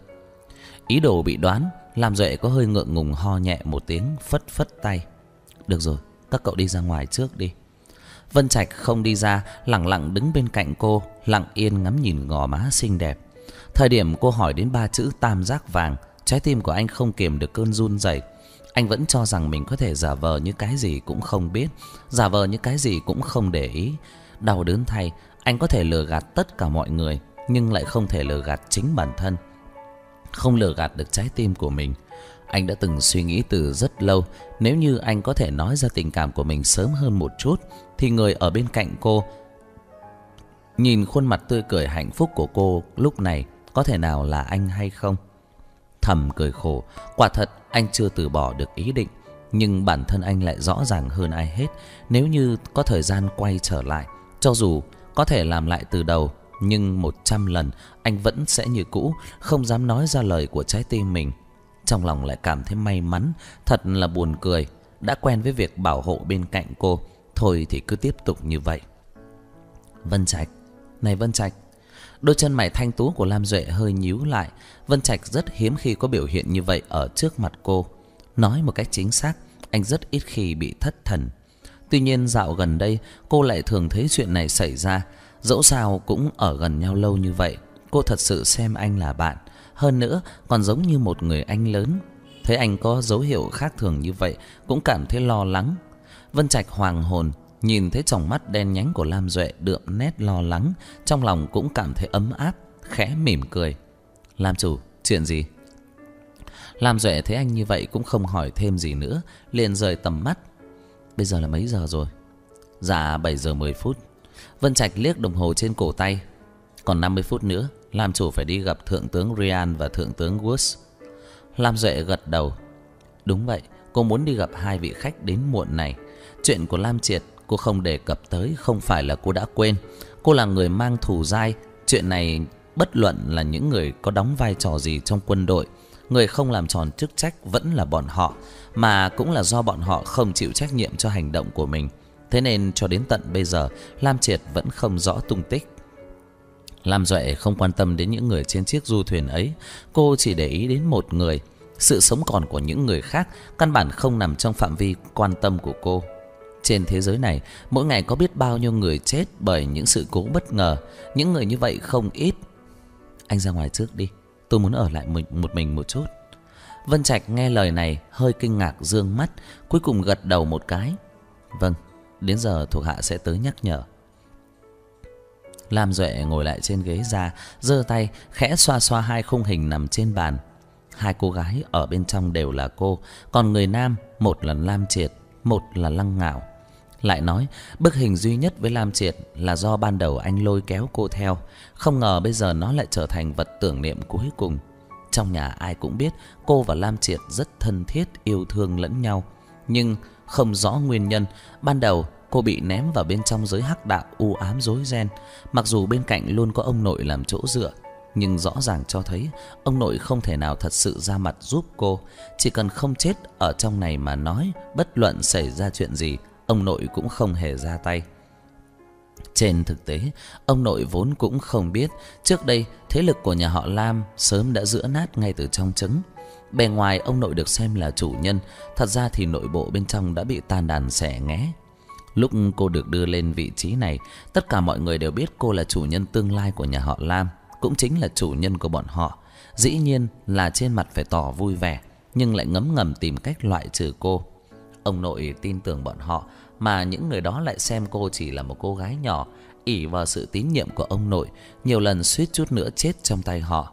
Ý đồ bị đoán, Lam Duệ có hơi ngượng ngùng ho nhẹ một tiếng, phất phất tay. Được rồi, các cậu đi ra ngoài trước đi. Vân Trạch không đi ra, lẳng lặng đứng bên cạnh cô, lặng yên ngắm nhìn gò má xinh đẹp. Thời điểm cô hỏi đến ba chữ tam giác vàng, trái tim của anh không kiềm được cơn run rẩy. Anh vẫn cho rằng mình có thể giả vờ như cái gì cũng không biết, giả vờ như cái gì cũng không để ý. Đau đớn thay, anh có thể lừa gạt tất cả mọi người, nhưng lại không thể lừa gạt chính bản thân, không lừa gạt được trái tim của mình. Anh đã từng suy nghĩ từ rất lâu, nếu như anh có thể nói ra tình cảm của mình sớm hơn một chút, thì người ở bên cạnh cô, nhìn khuôn mặt tươi cười hạnh phúc của cô lúc này, có thể nào là anh hay không? Thầm cười khổ, quả thật anh chưa từ bỏ được ý định, nhưng bản thân anh lại rõ ràng hơn ai hết. Nếu như có thời gian quay trở lại, cho dù có thể làm lại từ đầu, nhưng 100 lần anh vẫn sẽ như cũ, không dám nói ra lời của trái tim mình. Trong lòng lại cảm thấy may mắn, thật là buồn cười. Đã quen với việc bảo hộ bên cạnh cô, thôi thì cứ tiếp tục như vậy. Vân Trạch, này Vân Trạch. Đôi chân mày thanh tú của Lam Duệ hơi nhíu lại. Vân Trạch rất hiếm khi có biểu hiện như vậy ở trước mặt cô. Nói một cách chính xác, anh rất ít khi bị thất thần. Tuy nhiên dạo gần đây cô lại thường thấy chuyện này xảy ra. Dẫu sao cũng ở gần nhau lâu như vậy, cô thật sự xem anh là bạn, hơn nữa còn giống như một người anh lớn. Thấy anh có dấu hiệu khác thường như vậy, cũng cảm thấy lo lắng. Vân Trạch hoàng hồn, nhìn thấy tròng mắt đen nhánh của Lam Duệ đượm nét lo lắng, trong lòng cũng cảm thấy ấm áp, khẽ mỉm cười. Lam chủ, chuyện gì? Lam Duệ thấy anh như vậy cũng không hỏi thêm gì nữa, liền rời tầm mắt. Bây giờ là mấy giờ rồi? Dạ 7 giờ 10 phút. Vân Trạch liếc đồng hồ trên cổ tay. Còn 50 phút nữa, Lam chủ phải đi gặp Thượng tướng Ryan và Thượng tướng Woods. Lam Duệ gật đầu. Đúng vậy, cô muốn đi gặp hai vị khách đến muộn này. Chuyện của Lam Triệt cô không đề cập tới, không phải là cô đã quên. Cô là người mang thù dai. Chuyện này bất luận là những người có đóng vai trò gì trong quân đội, người không làm tròn chức trách vẫn là bọn họ, mà cũng là do bọn họ không chịu trách nhiệm cho hành động của mình. Thế nên cho đến tận bây giờ, Lam Triệt vẫn không rõ tung tích. Lam Duệ không quan tâm đến những người trên chiếc du thuyền ấy. Cô chỉ để ý đến một người. Sự sống còn của những người khác căn bản không nằm trong phạm vi quan tâm của cô. Trên thế giới này, mỗi ngày có biết bao nhiêu người chết bởi những sự cố bất ngờ. Những người như vậy không ít. Anh ra ngoài trước đi, tôi muốn ở lại một mình một chút. Vân Trạch nghe lời này hơi kinh ngạc dương mắt, cuối cùng gật đầu một cái. Vâng, đến giờ thuộc hạ sẽ tới nhắc nhở. Lam Duệ ngồi lại trên ghế ra, giơ tay khẽ xoa xoa hai khung hình nằm trên bàn. Hai cô gái ở bên trong đều là cô, còn người nam, một là Lam Triệt, một là Lăng Ngạo. Lại nói, bức hình duy nhất với Lam Triệt là do ban đầu anh lôi kéo cô theo. Không ngờ bây giờ nó lại trở thành vật tưởng niệm cuối cùng. Trong nhà ai cũng biết cô và Lam Triệt rất thân thiết, yêu thương lẫn nhau. Nhưng không rõ nguyên nhân, ban đầu cô bị ném vào bên trong giới hắc đạo u ám rối ren. Mặc dù bên cạnh luôn có ông nội làm chỗ dựa, nhưng rõ ràng cho thấy ông nội không thể nào thật sự ra mặt giúp cô. Chỉ cần không chết ở trong này mà nói, bất luận xảy ra chuyện gì, ông nội cũng không hề ra tay. Trên thực tế, ông nội vốn cũng không biết trước đây thế lực của nhà họ Lam sớm đã giữa nát ngay từ trong trứng. Bề ngoài ông nội được xem là chủ nhân, thật ra thì nội bộ bên trong đã bị tan đàn xẻ nghé. Lúc cô được đưa lên vị trí này, tất cả mọi người đều biết cô là chủ nhân tương lai của nhà họ Lam, cũng chính là chủ nhân của bọn họ. Dĩ nhiên là trên mặt phải tỏ vui vẻ, nhưng lại ngấm ngầm tìm cách loại trừ cô. Ông nội tin tưởng bọn họ, mà những người đó lại xem cô chỉ là một cô gái nhỏ, ỷ vào sự tín nhiệm của ông nội, nhiều lần suýt chút nữa chết trong tay họ.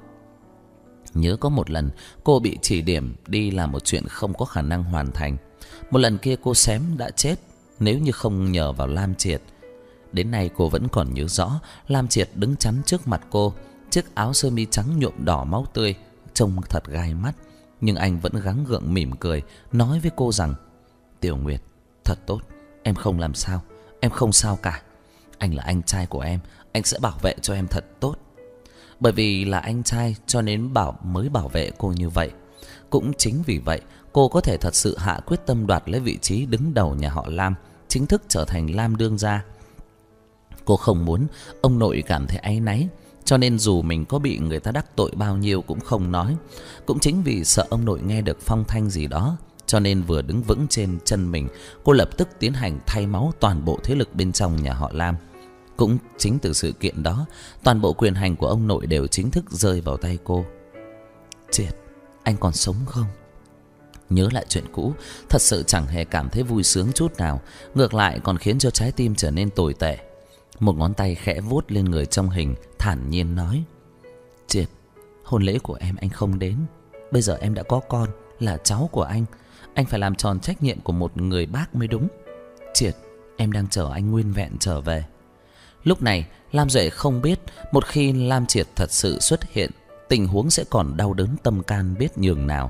Nhớ có một lần cô bị chỉ điểm đi làm một chuyện không có khả năng hoàn thành. Một lần kia cô xém đã chết nếu như không nhờ vào Lam Triệt. Đến nay cô vẫn còn nhớ rõ Lam Triệt đứng chắn trước mặt cô, chiếc áo sơ mi trắng nhuộm đỏ máu tươi, trông thật gai mắt. Nhưng anh vẫn gắng gượng mỉm cười, nói với cô rằng: Tiểu Nguyệt, thật tốt, em không làm sao, em không sao cả. Anh là anh trai của em, anh sẽ bảo vệ cho em thật tốt. Bởi vì là anh trai cho nên mới bảo vệ cô như vậy. Cũng chính vì vậy cô có thể thật sự hạ quyết tâm đoạt lấy vị trí đứng đầu nhà họ Lam, chính thức trở thành Lam đương gia. Cô không muốn ông nội cảm thấy áy náy, cho nên dù mình có bị người ta đắc tội bao nhiêu cũng không nói. Cũng chính vì sợ ông nội nghe được phong thanh gì đó, cho nên vừa đứng vững trên chân mình, cô lập tức tiến hành thay máu toàn bộ thế lực bên trong nhà họ Lam. Cũng chính từ sự kiện đó, toàn bộ quyền hành của ông nội đều chính thức rơi vào tay cô. Triệt, anh còn sống không? Nhớ lại chuyện cũ, thật sự chẳng hề cảm thấy vui sướng chút nào, ngược lại còn khiến cho trái tim trở nên tồi tệ. Một ngón tay khẽ vuốt lên người trong hình, thản nhiên nói: Triệt, hôn lễ của em anh không đến. Bây giờ em đã có con, là cháu của anh phải làm tròn trách nhiệm của một người bác mới đúng. Triệt, em đang chờ anh nguyên vẹn trở về. Lúc này Lam Duệ không biết, một khi Lam Triệt thật sự xuất hiện, tình huống sẽ còn đau đớn tâm can biết nhường nào.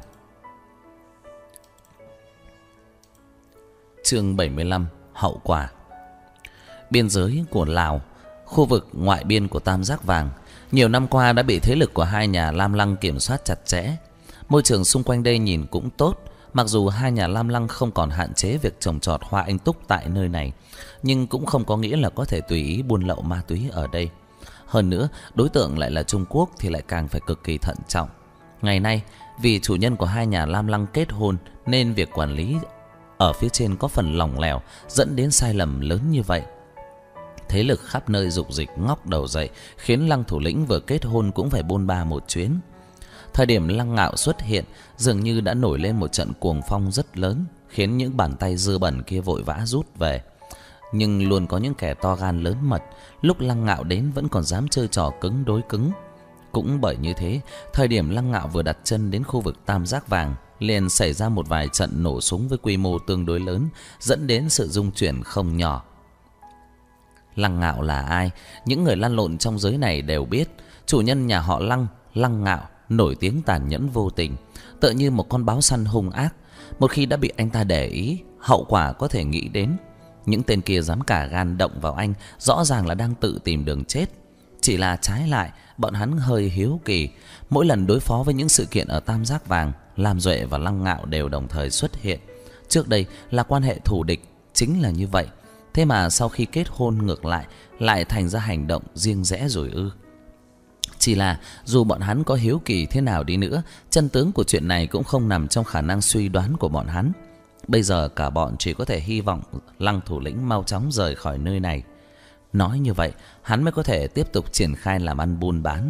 Chương 75: Hậu quả. Biên giới của Lào, khu vực ngoại biên của Tam Giác Vàng, nhiều năm qua đã bị thế lực của hai nhà Lam Lăng kiểm soát chặt chẽ. Môi trường xung quanh đây nhìn cũng tốt, mặc dù hai nhà Lam Lăng không còn hạn chế việc trồng trọt hoa anh túc tại nơi này, nhưng cũng không có nghĩa là có thể tùy ý buôn lậu ma túy ở đây. Hơn nữa, đối tượng lại là Trung Quốc thì lại càng phải cực kỳ thận trọng. Ngày nay, vì chủ nhân của hai nhà Lam Lăng kết hôn nên việc quản lý ở phía trên có phần lỏng lẻo, dẫn đến sai lầm lớn như vậy. Thế lực khắp nơi dục dịch ngóc đầu dậy, khiến Lăng thủ lĩnh vừa kết hôn cũng phải bôn ba một chuyến. Thời điểm Lăng Ngạo xuất hiện, dường như đã nổi lên một trận cuồng phong rất lớn, khiến những bàn tay dơ bẩn kia vội vã rút về. Nhưng luôn có những kẻ to gan lớn mật, lúc Lăng Ngạo đến vẫn còn dám chơi trò cứng đối cứng. Cũng bởi như thế, thời điểm Lăng Ngạo vừa đặt chân đến khu vực Tam Giác Vàng, liền xảy ra một vài trận nổ súng với quy mô tương đối lớn, dẫn đến sự rung chuyển không nhỏ. Lăng Ngạo là ai? Những người lăn lộn trong giới này đều biết. Chủ nhân nhà họ Lăng, Lăng Ngạo, nổi tiếng tàn nhẫn vô tình, tựa như một con báo săn hung ác. Một khi đã bị anh ta để ý, hậu quả có thể nghĩ đến. Những tên kia dám cả gan động vào anh, rõ ràng là đang tự tìm đường chết. Chỉ là trái lại, bọn hắn hơi hiếu kỳ. Mỗi lần đối phó với những sự kiện ở Tam Giác Vàng, Lam Duệ và Lăng Ngạo đều đồng thời xuất hiện. Trước đây là quan hệ thù địch, chính là như vậy. Thế mà sau khi kết hôn ngược lại thành ra hành động riêng rẽ rồi ư? Chỉ là dù bọn hắn có hiếu kỳ thế nào đi nữa, chân tướng của chuyện này cũng không nằm trong khả năng suy đoán của bọn hắn. Bây giờ cả bọn chỉ có thể hy vọng Lăng thủ lĩnh mau chóng rời khỏi nơi này. Nói như vậy, hắn mới có thể tiếp tục triển khai làm ăn buôn bán.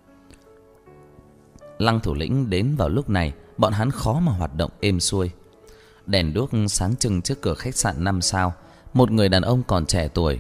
Lăng thủ lĩnh đến vào lúc này, bọn hắn khó mà hoạt động êm xuôi. Đèn đuốc sáng trưng trước cửa khách sạn 5 sao. Một người đàn ông còn trẻ tuổi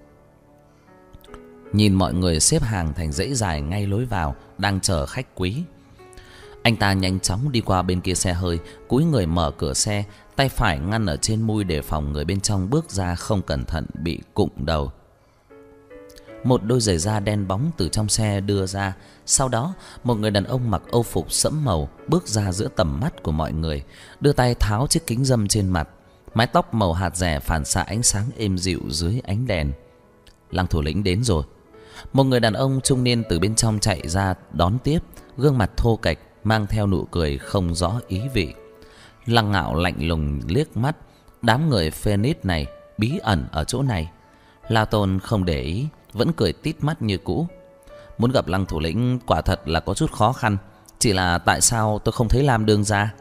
nhìn mọi người xếp hàng thành dãy dài ngay lối vào, đang chờ khách quý. Anh ta nhanh chóng đi qua bên kia xe hơi, cúi người mở cửa xe, tay phải ngăn ở trên mui để phòng người bên trong bước ra không cẩn thận bị cụng đầu. Một đôi giày da đen bóng từ trong xe đưa ra. Sau đó một người đàn ông mặc âu phục sẫm màu bước ra giữa tầm mắt của mọi người, đưa tay tháo chiếc kính râm trên mặt. Mái tóc màu hạt rẻ phản xạ ánh sáng êm dịu dưới ánh đèn. Lăng thủ lĩnh đến rồi. Một người đàn ông trung niên từ bên trong chạy ra đón tiếp, gương mặt thô kệch, mang theo nụ cười không rõ ý vị. Lăng Ngạo lạnh lùng liếc mắt. Đám người Phoenix này bí ẩn ở chỗ này. La Tôn không để ý, vẫn cười tít mắt như cũ. Muốn gặp Lăng thủ lĩnh quả thật là có chút khó khăn. Chỉ là tại sao tôi không thấy Lam đương gia?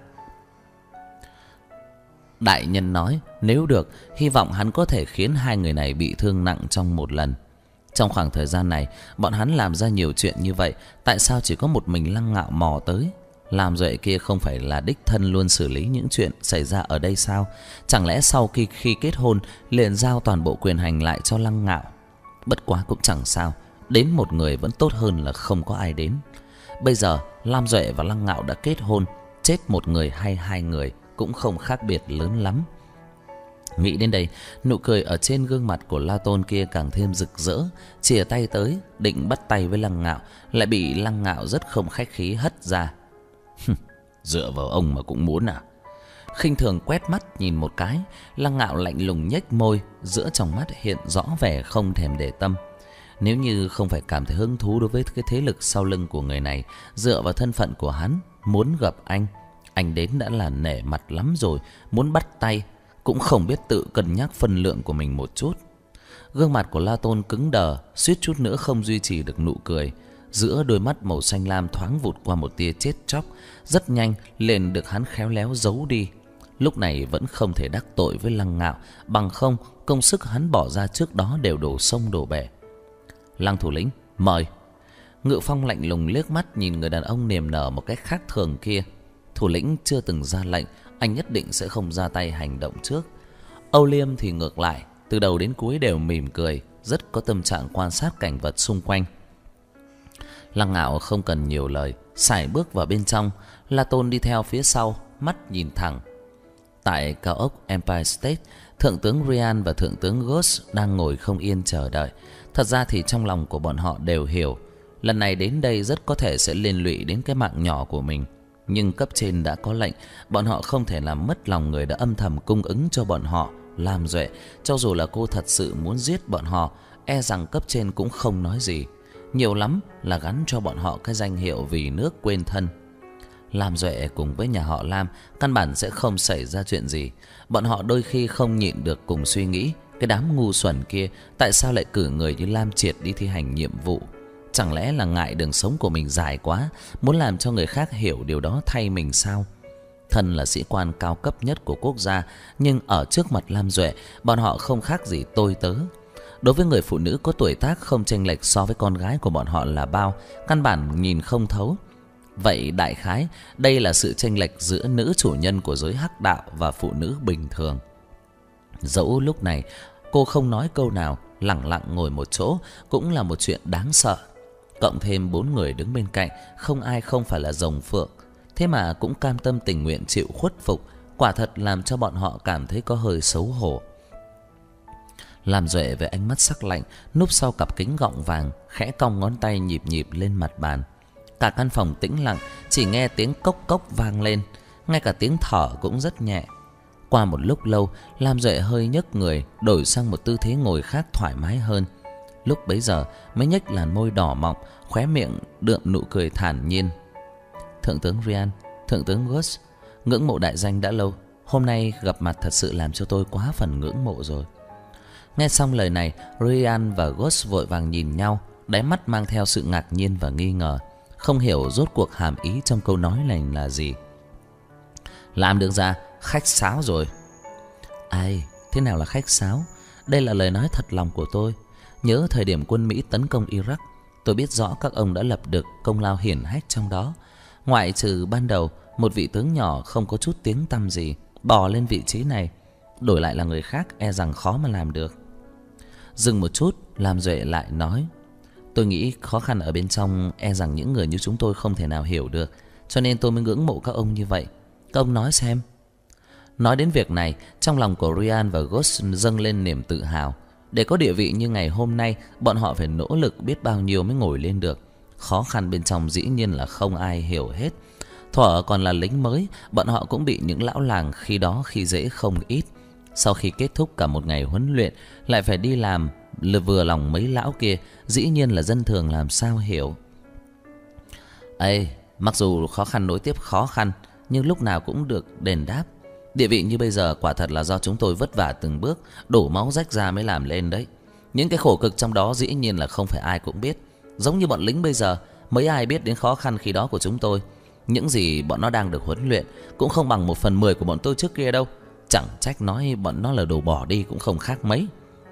Đại nhân nói nếu được, hy vọng hắn có thể khiến hai người này bị thương nặng trong một lần. Trong khoảng thời gian này, bọn hắn làm ra nhiều chuyện như vậy, tại sao chỉ có một mình Lăng Ngạo mò tới? Lam Duệ kia không phải là đích thân luôn xử lý những chuyện xảy ra ở đây sao? Chẳng lẽ sau khi kết hôn liền giao toàn bộ quyền hành lại cho Lăng Ngạo? Bất quá cũng chẳng sao, đến một người vẫn tốt hơn là không có ai đến. Bây giờ Lam Duệ và Lăng Ngạo đã kết hôn, chết một người hay hai người cũng không khác biệt lớn lắm. Nghĩ đến đây, nụ cười ở trên gương mặt của La Tôn kia càng thêm rực rỡ. Chìa tay tới định bắt tay với Lăng Ngạo, lại bị Lăng Ngạo rất không khách khí hất ra. Dựa vào ông mà cũng muốn à? Khinh thường quét mắt nhìn một cái, Lăng Ngạo lạnh lùng nhếch môi, giữa trong mắt hiện rõ vẻ không thèm để tâm. Nếu như không phải cảm thấy hứng thú đối với cái thế lực sau lưng của người này, dựa vào thân phận của hắn, muốn gặp anh đến đã là nể mặt lắm rồi. Muốn bắt tay cũng không biết tự cân nhắc phân lượng của mình một chút. Gương mặt của La Tôn cứng đờ, suýt chút nữa không duy trì được nụ cười. Giữa đôi mắt màu xanh lam thoáng vụt qua một tia chết chóc, rất nhanh liền được hắn khéo léo giấu đi. Lúc này vẫn không thể đắc tội với Lăng Ngạo, bằng không công sức hắn bỏ ra trước đó đều đổ sông đổ bể. Lăng thủ lĩnh, mời. Ngự Phong lạnh lùng liếc mắt nhìn người đàn ông niềm nở một cách khác thường kia. Thủ lĩnh chưa từng ra lệnh, anh nhất định sẽ không ra tay hành động trước. Âu Liêm thì ngược lại, từ đầu đến cuối đều mỉm cười, rất có tâm trạng quan sát cảnh vật xung quanh. Lăng Ngạo không cần nhiều lời, sải bước vào bên trong. La Tôn đi theo phía sau, mắt nhìn thẳng. Tại cao ốc Empire State, Thượng tướng Ryan và Thượng tướng Ghost đang ngồi không yên chờ đợi. Thật ra thì trong lòng của bọn họ đều hiểu, lần này đến đây rất có thể sẽ liên lụy đến cái mạng nhỏ của mình. Nhưng cấp trên đã có lệnh, bọn họ không thể làm mất lòng người đã âm thầm cung ứng cho bọn họ. Lam Duệ, cho dù là cô thật sự muốn giết bọn họ, e rằng cấp trên cũng không nói gì. Nhiều lắm là gắn cho bọn họ cái danh hiệu vì nước quên thân. Lam Duệ cùng với nhà họ Lam căn bản sẽ không xảy ra chuyện gì. Bọn họ đôi khi không nhịn được cùng suy nghĩ, cái đám ngu xuẩn kia tại sao lại cử người như Lam Triệt đi thi hành nhiệm vụ? Chẳng lẽ là ngại đường sống của mình dài quá, muốn làm cho người khác hiểu điều đó thay mình sao? Thân là sĩ quan cao cấp nhất của quốc gia, nhưng ở trước mặt Lam Duệ, bọn họ không khác gì tôi tớ. Đối với người phụ nữ có tuổi tác không chênh lệch so với con gái của bọn họ là bao, căn bản nhìn không thấu. Vậy đại khái, đây là sự chênh lệch giữa nữ chủ nhân của giới hắc đạo và phụ nữ bình thường. Dẫu lúc này cô không nói câu nào, lẳng lặng ngồi một chỗ cũng là một chuyện đáng sợ. cộng thêm 4 người đứng bên cạnh, không ai không phải là rồng phượng, thế mà cũng cam tâm tình nguyện chịu khuất phục, quả thật làm cho bọn họ cảm thấy có hơi xấu hổ. Lam Duệ với ánh mắt sắc lạnh núp sau cặp kính gọng vàng, khẽ cong ngón tay nhịp nhịp lên mặt bàn. Cả căn phòng tĩnh lặng, chỉ nghe tiếng cốc cốc vang lên, ngay cả tiếng thở cũng rất nhẹ. Qua một lúc lâu, Lam Duệ hơi nhấc người, đổi sang một tư thế ngồi khác thoải mái hơn. Lúc bấy giờ mới nhếch làn môi đỏ mọng, khóe miệng đượm nụ cười thản nhiên. Thượng tướng Ryan, Thượng tướng Gus, ngưỡng mộ đại danh đã lâu, hôm nay gặp mặt thật sự làm cho tôi quá phần ngưỡng mộ rồi. Nghe xong lời này, Ryan và Gus vội vàng nhìn nhau, đáy mắt mang theo sự ngạc nhiên và nghi ngờ, không hiểu rốt cuộc hàm ý trong câu nói này là gì. Làm được ra, khách sáo rồi. Ai, thế nào là khách sáo? Đây là lời nói thật lòng của tôi. Nhớ thời điểm quân Mỹ tấn công Iraq, tôi biết rõ các ông đã lập được công lao hiển hách trong đó. Ngoại trừ ban đầu một vị tướng nhỏ không có chút tiếng tăm gì bò lên vị trí này, đổi lại là người khác e rằng khó mà làm được. Dừng một chút, Lam Duệ lại nói, tôi nghĩ khó khăn ở bên trong e rằng những người như chúng tôi không thể nào hiểu được, cho nên tôi mới ngưỡng mộ các ông như vậy. Các ông nói xem. Nói đến việc này, trong lòng của Ryan và Gus dâng lên niềm tự hào. Để có địa vị như ngày hôm nay, bọn họ phải nỗ lực biết bao nhiêu mới ngồi lên được. Khó khăn bên trong dĩ nhiên là không ai hiểu hết. Thuở còn là lính mới, bọn họ cũng bị những lão làng khi đó khi dễ không ít. Sau khi kết thúc cả một ngày huấn luyện, lại phải đi làm vừa lòng mấy lão kia, dĩ nhiên là dân thường làm sao hiểu. Ê, mặc dù khó khăn nối tiếp khó khăn, nhưng lúc nào cũng được đền đáp. Địa vị như bây giờ quả thật là do chúng tôi vất vả từng bước, đổ máu rách da mới làm lên đấy. Những cái khổ cực trong đó dĩ nhiên là không phải ai cũng biết. Giống như bọn lính bây giờ, mấy ai biết đến khó khăn khi đó của chúng tôi. Những gì bọn nó đang được huấn luyện cũng không bằng 1/10 của bọn tôi trước kia đâu. Chẳng trách nói bọn nó là đồ bỏ đi cũng không khác mấy.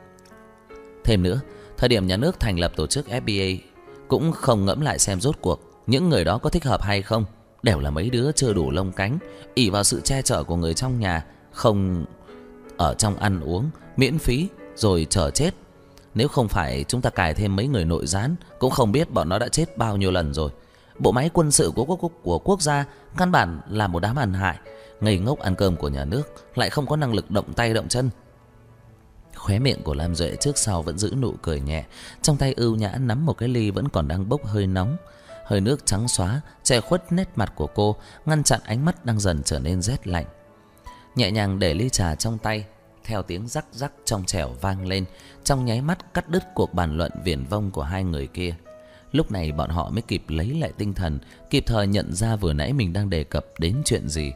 Thêm nữa, thời điểm nhà nước thành lập tổ chức FBA cũng không ngẫm lại xem rốt cuộc những người đó có thích hợp hay không. Đều là mấy đứa chưa đủ lông cánh, ỷ vào sự che chở của người trong nhà, không ở trong ăn uống miễn phí rồi chờ chết. Nếu không phải chúng ta cài thêm mấy người nội gián, cũng không biết bọn nó đã chết bao nhiêu lần rồi. Bộ máy quân sự của quốc gia căn bản là một đám ăn hại, ngây ngốc ăn cơm của nhà nước, lại không có năng lực động tay động chân. Khóe miệng của Lam Duệ trước sau vẫn giữ nụ cười nhẹ, trong tay ưu nhã nắm một cái ly vẫn còn đang bốc hơi nóng. Hơi nước trắng xóa che khuất nét mặt của cô, ngăn chặn ánh mắt đang dần trở nên rét lạnh. Nhẹ nhàng để ly trà trong tay, theo tiếng rắc rắc trong trẻo vang lên, trong nháy mắt cắt đứt cuộc bàn luận viển vông của hai người kia. Lúc này bọn họ mới kịp lấy lại tinh thần, kịp thời nhận ra vừa nãy mình đang đề cập đến chuyện gì.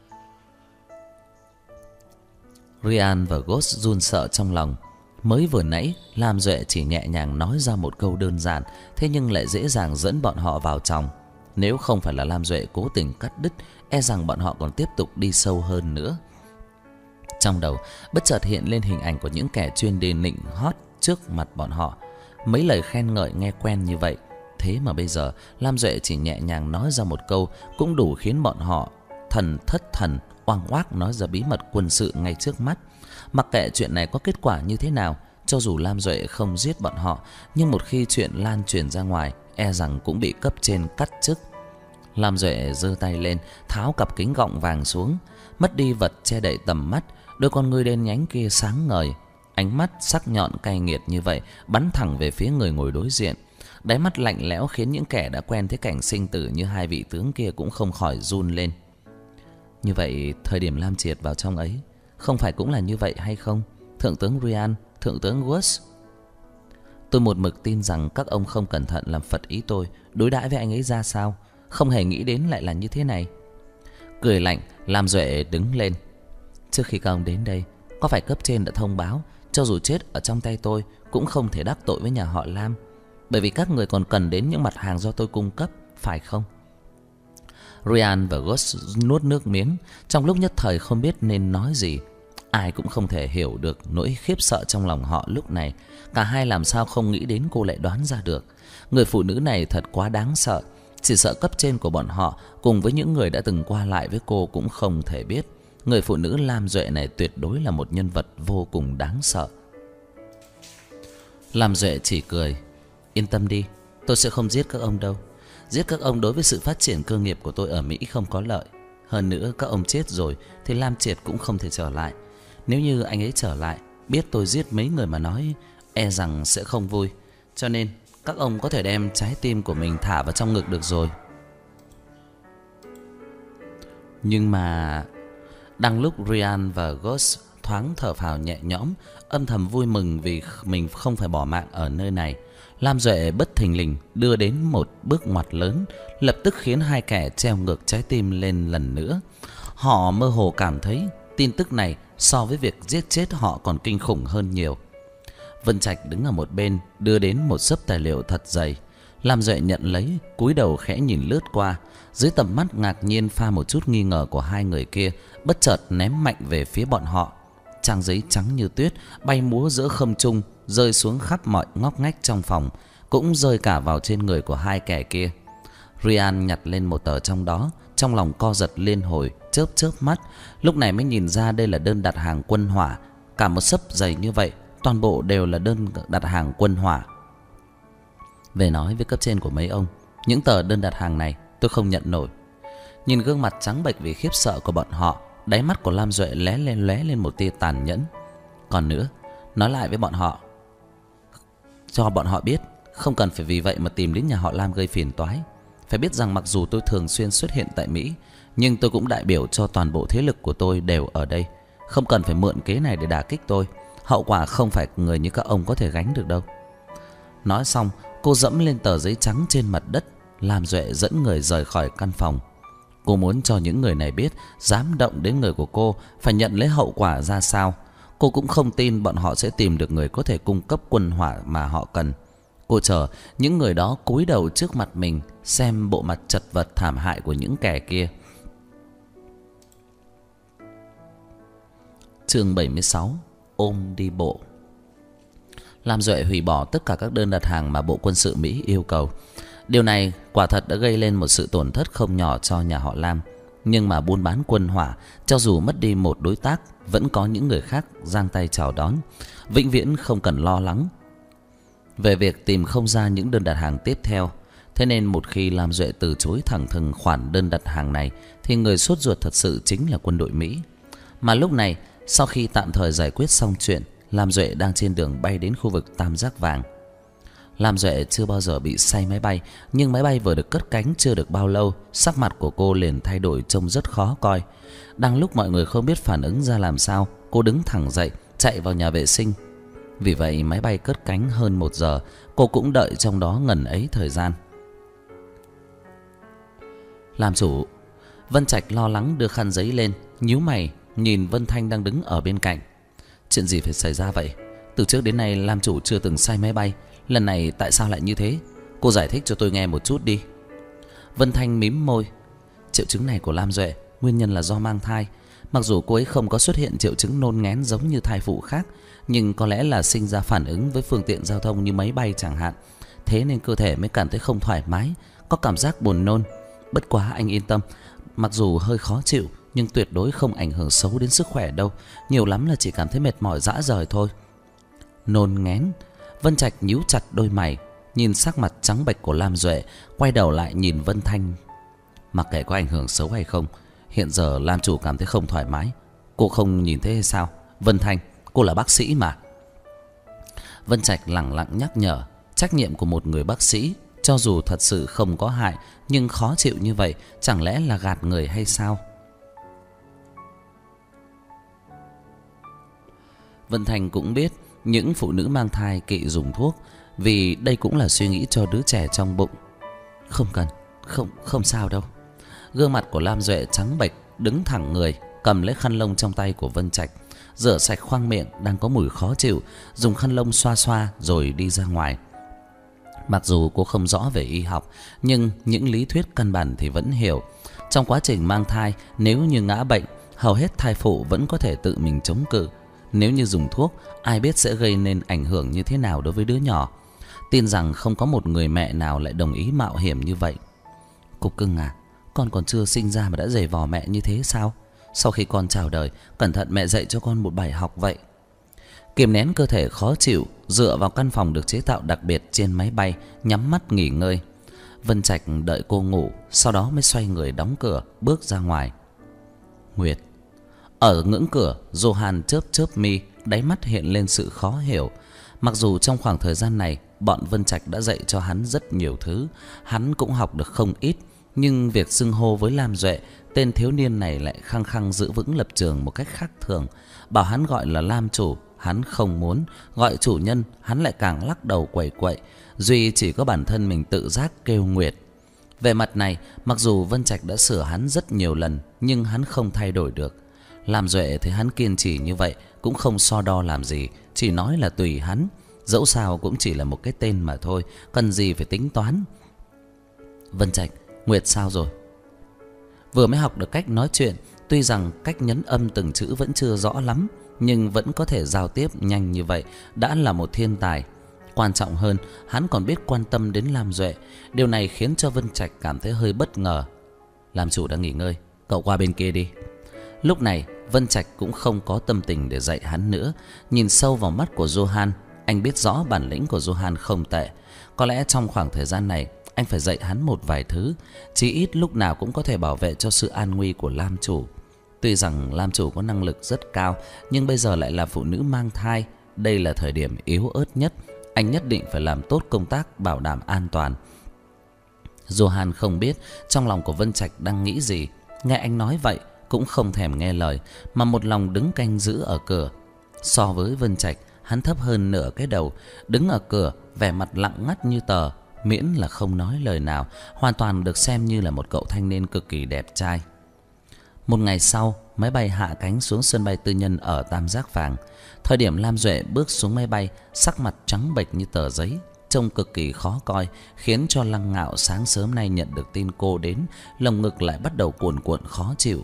Ryan và Gus run sợ trong lòng. Mới vừa nãy, Lam Duệ chỉ nhẹ nhàng nói ra một câu đơn giản, thế nhưng lại dễ dàng dẫn bọn họ vào trong. Nếu không phải là Lam Duệ cố tình cắt đứt, e rằng bọn họ còn tiếp tục đi sâu hơn nữa. Trong đầu bất chợt hiện lên hình ảnh của những kẻ chuyên đi nịnh hót trước mặt bọn họ. Mấy lời khen ngợi nghe quen như vậy, thế mà bây giờ Lam Duệ chỉ nhẹ nhàng nói ra một câu cũng đủ khiến bọn họ thần thất thần, oang oác nói ra bí mật quân sự ngay trước mắt. Mặc kệ chuyện này có kết quả như thế nào, cho dù Lam Duệ không giết bọn họ, nhưng một khi chuyện lan truyền ra ngoài, e rằng cũng bị cấp trên cắt chức. Lam Duệ giơ tay lên, tháo cặp kính gọng vàng xuống, mất đi vật che đậy tầm mắt, đôi con ngươi đen nhánh kia sáng ngời, ánh mắt sắc nhọn cay nghiệt như vậy bắn thẳng về phía người ngồi đối diện. Đáy mắt lạnh lẽo khiến những kẻ đã quen thấy cảnh sinh tử như hai vị tướng kia cũng không khỏi run lên. Như vậy thời điểm Lam Triệt vào trong ấy, không phải cũng là như vậy hay không, Thượng tướng Ryan, Thượng tướng Gus? Tôi một mực tin rằng các ông không cẩn thận làm phật ý tôi đối đãi với anh ấy ra sao, không hề nghĩ đến lại là như thế này. Cười lạnh, Lam Duệ đứng lên. Trước khi các ông đến đây, có phải cấp trên đã thông báo cho dù chết ở trong tay tôi cũng không thể đắc tội với nhà họ Lam, bởi vì các người còn cần đến những mặt hàng do tôi cung cấp, phải không? Ryan và Gus nuốt nước miếng, trong lúc nhất thời không biết nên nói gì. Ai cũng không thể hiểu được nỗi khiếp sợ trong lòng họ lúc này. Cả hai làm sao không nghĩ đến cô lại đoán ra được. Người phụ nữ này thật quá đáng sợ. Chỉ sợ cấp trên của bọn họ cùng với những người đã từng qua lại với cô cũng không thể biết. Người phụ nữ Lam Duệ này tuyệt đối là một nhân vật vô cùng đáng sợ. Lam Duệ chỉ cười. Yên tâm đi, Tôi sẽ không giết các ông đâu. Giết các ông đối với sự phát triển cơ nghiệp của tôi ở Mỹ không có lợi. Hơn nữa các ông chết rồi thì Lam Triệt cũng không thể trở lại. Nếu như anh ấy trở lại, biết tôi giết mấy người mà nói, e rằng sẽ không vui. Cho nên các ông có thể đem trái tim của mình thả vào trong ngực được rồi. Nhưng mà đang lúc Ryan và Ghost thoáng thở phào nhẹ nhõm, âm thầm vui mừng vì mình không phải bỏ mạng ở nơi này, Lam Duệ bất thình lình đưa đến một bước ngoặt lớn, lập tức khiến hai kẻ treo ngược trái tim lên lần nữa. Họ mơ hồ cảm thấy tin tức này so với việc giết chết họ còn kinh khủng hơn nhiều. Vân Trạch đứng ở một bên đưa đến một xấp tài liệu thật dày. Lam Duệ nhận lấy, cúi đầu khẽ nhìn lướt qua. Dưới tầm mắt ngạc nhiên pha một chút nghi ngờ của hai người kia, bất chợt ném mạnh về phía bọn họ. Trang giấy trắng như tuyết bay múa giữa không trung, rơi xuống khắp mọi ngóc ngách trong phòng, cũng rơi cả vào trên người của hai kẻ kia. Ryan nhặt lên một tờ trong đó, trong lòng co giật liên hồi, chớp chớp mắt, lúc này mới nhìn ra đây là đơn đặt hàng quân hỏa. Cả một xấp dày như vậy, toàn bộ đều là đơn đặt hàng quân hỏa. Về nói với cấp trên của mấy ông, những tờ đơn đặt hàng này tôi không nhận nổi. Nhìn gương mặt trắng bệch vì khiếp sợ của bọn họ, đáy mắt của Lam Duệ lóe lên một tia tàn nhẫn. Còn nữa, nói lại với bọn họ, cho bọn họ biết không cần phải vì vậy mà tìm đến nhà họ Lam gây phiền toái. Phải biết rằng mặc dù tôi thường xuyên xuất hiện tại Mỹ, nhưng tôi cũng đại biểu cho toàn bộ thế lực của tôi đều ở đây. Không cần phải mượn kế này để đả kích tôi. Hậu quả không phải người như các ông có thể gánh được đâu. Nói xong, cô dẫm lên tờ giấy trắng trên mặt đất. Lam Duệ dẫn người rời khỏi căn phòng. Cô muốn cho những người này biết dám động đến người của cô phải nhận lấy hậu quả ra sao. Cô cũng không tin bọn họ sẽ tìm được người có thể cung cấp quân hỏa mà họ cần. Cô chờ những người đó cúi đầu trước mặt mình, xem bộ mặt chật vật thảm hại của những kẻ kia. Chương 76: Ôm đi bộ. Lam Duệ hủy bỏ tất cả các đơn đặt hàng mà Bộ Quân sự Mỹ yêu cầu. Điều này quả thật đã gây lên một sự tổn thất không nhỏ cho nhà họ Lam. Nhưng mà buôn bán quân hỏa, cho dù mất đi một đối tác, vẫn có những người khác giang tay chào đón. Vĩnh viễn không cần lo lắng về việc tìm không ra những đơn đặt hàng tiếp theo. Thế nên một khi Lam Duệ từ chối thẳng thừng khoản đơn đặt hàng này, thì người sốt ruột thật sự chính là quân đội Mỹ. Mà lúc này, sau khi tạm thời giải quyết xong chuyện, Lam Duệ đang trên đường bay đến khu vực Tam Giác Vàng. Lam Duệ chưa bao giờ bị say máy bay, nhưng máy bay vừa được cất cánh chưa được bao lâu, sắc mặt của cô liền thay đổi trông rất khó coi. Đang lúc mọi người không biết phản ứng ra làm sao, cô đứng thẳng dậy, chạy vào nhà vệ sinh. Vì vậy máy bay cất cánh hơn 1 giờ, cô cũng đợi trong đó ngần ấy thời gian. Làm chủ. Vân Trạch lo lắng đưa khăn giấy lên, nhíu mày nhìn Vân Thanh đang đứng ở bên cạnh. Chuyện gì phải xảy ra vậy? Từ trước đến nay Lam chủ chưa từng say máy bay, lần này tại sao lại như thế? Cô giải thích cho tôi nghe một chút đi. Vân Thanh mím môi. Triệu chứng này của Lam Duệ nguyên nhân là do mang thai. Mặc dù cô ấy không có xuất hiện triệu chứng nôn nghén giống như thai phụ khác, nhưng có lẽ là sinh ra phản ứng với phương tiện giao thông như máy bay chẳng hạn. Thế nên cơ thể mới cảm thấy không thoải mái, có cảm giác buồn nôn. Bất quá anh yên tâm, mặc dù hơi khó chịu nhưng tuyệt đối không ảnh hưởng xấu đến sức khỏe đâu. Nhiều lắm là chỉ cảm thấy mệt mỏi rã rời thôi. Nôn nghén. Vân Trạch nhíu chặt đôi mày, nhìn sắc mặt trắng bệch của Lam Duệ, quay đầu lại nhìn Vân Thanh. Mặc kệ có ảnh hưởng xấu hay không, hiện giờ Lam chủ cảm thấy không thoải mái. Cô không nhìn thấy hay sao? Vân Thanh, cô là bác sĩ mà. Vân Trạch lẳng lặng nhắc nhở. Trách nhiệm của một người bác sĩ, cho dù thật sự không có hại, nhưng khó chịu như vậy chẳng lẽ là gạt người hay sao? Vân Thành cũng biết những phụ nữ mang thai kỵ dùng thuốc, vì đây cũng là suy nghĩ cho đứa trẻ trong bụng. Không cần, không sao đâu. Gương mặt của Lam Duệ trắng bệch, đứng thẳng người, cầm lấy khăn lông trong tay của Vân Trạch, rửa sạch khoang miệng đang có mùi khó chịu, dùng khăn lông xoa xoa rồi đi ra ngoài. Mặc dù cô không rõ về y học, nhưng những lý thuyết căn bản thì vẫn hiểu. Trong quá trình mang thai, nếu như ngã bệnh, hầu hết thai phụ vẫn có thể tự mình chống cự. Nếu như dùng thuốc, ai biết sẽ gây nên ảnh hưởng như thế nào đối với đứa nhỏ. Tin rằng không có một người mẹ nào lại đồng ý mạo hiểm như vậy. Cục cưng à, con còn chưa sinh ra mà đã giày vò mẹ như thế sao? Sau khi con chào đời, cẩn thận mẹ dạy cho con một bài học vậy. Kìm nén cơ thể khó chịu, dựa vào căn phòng được chế tạo đặc biệt trên máy bay, nhắm mắt nghỉ ngơi. Vân Trạch đợi cô ngủ, sau đó mới xoay người đóng cửa, bước ra ngoài. Nguyệt. Ở ngưỡng cửa, Johan chớp chớp mi, đáy mắt hiện lên sự khó hiểu. Mặc dù trong khoảng thời gian này, bọn Vân Trạch đã dạy cho hắn rất nhiều thứ, hắn cũng học được không ít, nhưng việc xưng hô với Lam Duệ, tên thiếu niên này lại khăng khăng giữ vững lập trường một cách khác thường. Bảo hắn gọi là Lam chủ, hắn không muốn. Gọi chủ nhân, hắn lại càng lắc đầu quẩy quậy. Duy chỉ có bản thân mình tự giác kêu Nguyệt. Về mặt này, mặc dù Vân Trạch đã sửa hắn rất nhiều lần, nhưng hắn không thay đổi được. Lam Duệ thấy hắn kiên trì như vậy, cũng không so đo làm gì, chỉ nói là tùy hắn. Dẫu sao cũng chỉ là một cái tên mà thôi, cần gì phải tính toán. Vân Trạch, Nguyệt sao rồi? Vừa mới học được cách nói chuyện, tuy rằng cách nhấn âm từng chữ vẫn chưa rõ lắm, nhưng vẫn có thể giao tiếp nhanh như vậy, đã là một thiên tài. Quan trọng hơn, hắn còn biết quan tâm đến Lam Duệ. Điều này khiến cho Vân Trạch cảm thấy hơi bất ngờ. Lam chủ đang nghỉ ngơi, cậu qua bên kia đi. Lúc này, Vân Trạch cũng không có tâm tình để dạy hắn nữa. Nhìn sâu vào mắt của Johan, anh biết rõ bản lĩnh của Johan không tệ. Có lẽ trong khoảng thời gian này, anh phải dạy hắn một vài thứ, chí ít lúc nào cũng có thể bảo vệ cho sự an nguy của Lam chủ. Tuy rằng Lam chủ có năng lực rất cao, nhưng bây giờ lại là phụ nữ mang thai. Đây là thời điểm yếu ớt nhất. Anh nhất định phải làm tốt công tác bảo đảm an toàn. Johan không biết trong lòng của Vân Trạch đang nghĩ gì. Nghe anh nói vậy cũng không thèm nghe lời, mà một lòng đứng canh giữ ở cửa. So với Vân Trạch, hắn thấp hơn nửa cái đầu, đứng ở cửa vẻ mặt lặng ngắt như tờ, miễn là không nói lời nào, hoàn toàn được xem như là một cậu thanh niên cực kỳ đẹp trai. Một ngày sau, máy bay hạ cánh xuống sân bay tư nhân ở Tam Giác Vàng. Thời điểm Lam Duệ bước xuống máy bay, sắc mặt trắng bệch như tờ giấy, trông cực kỳ khó coi, khiến cho Lăng Ngạo sáng sớm nay nhận được tin cô đến, lồng ngực lại bắt đầu cuồn cuộn khó chịu.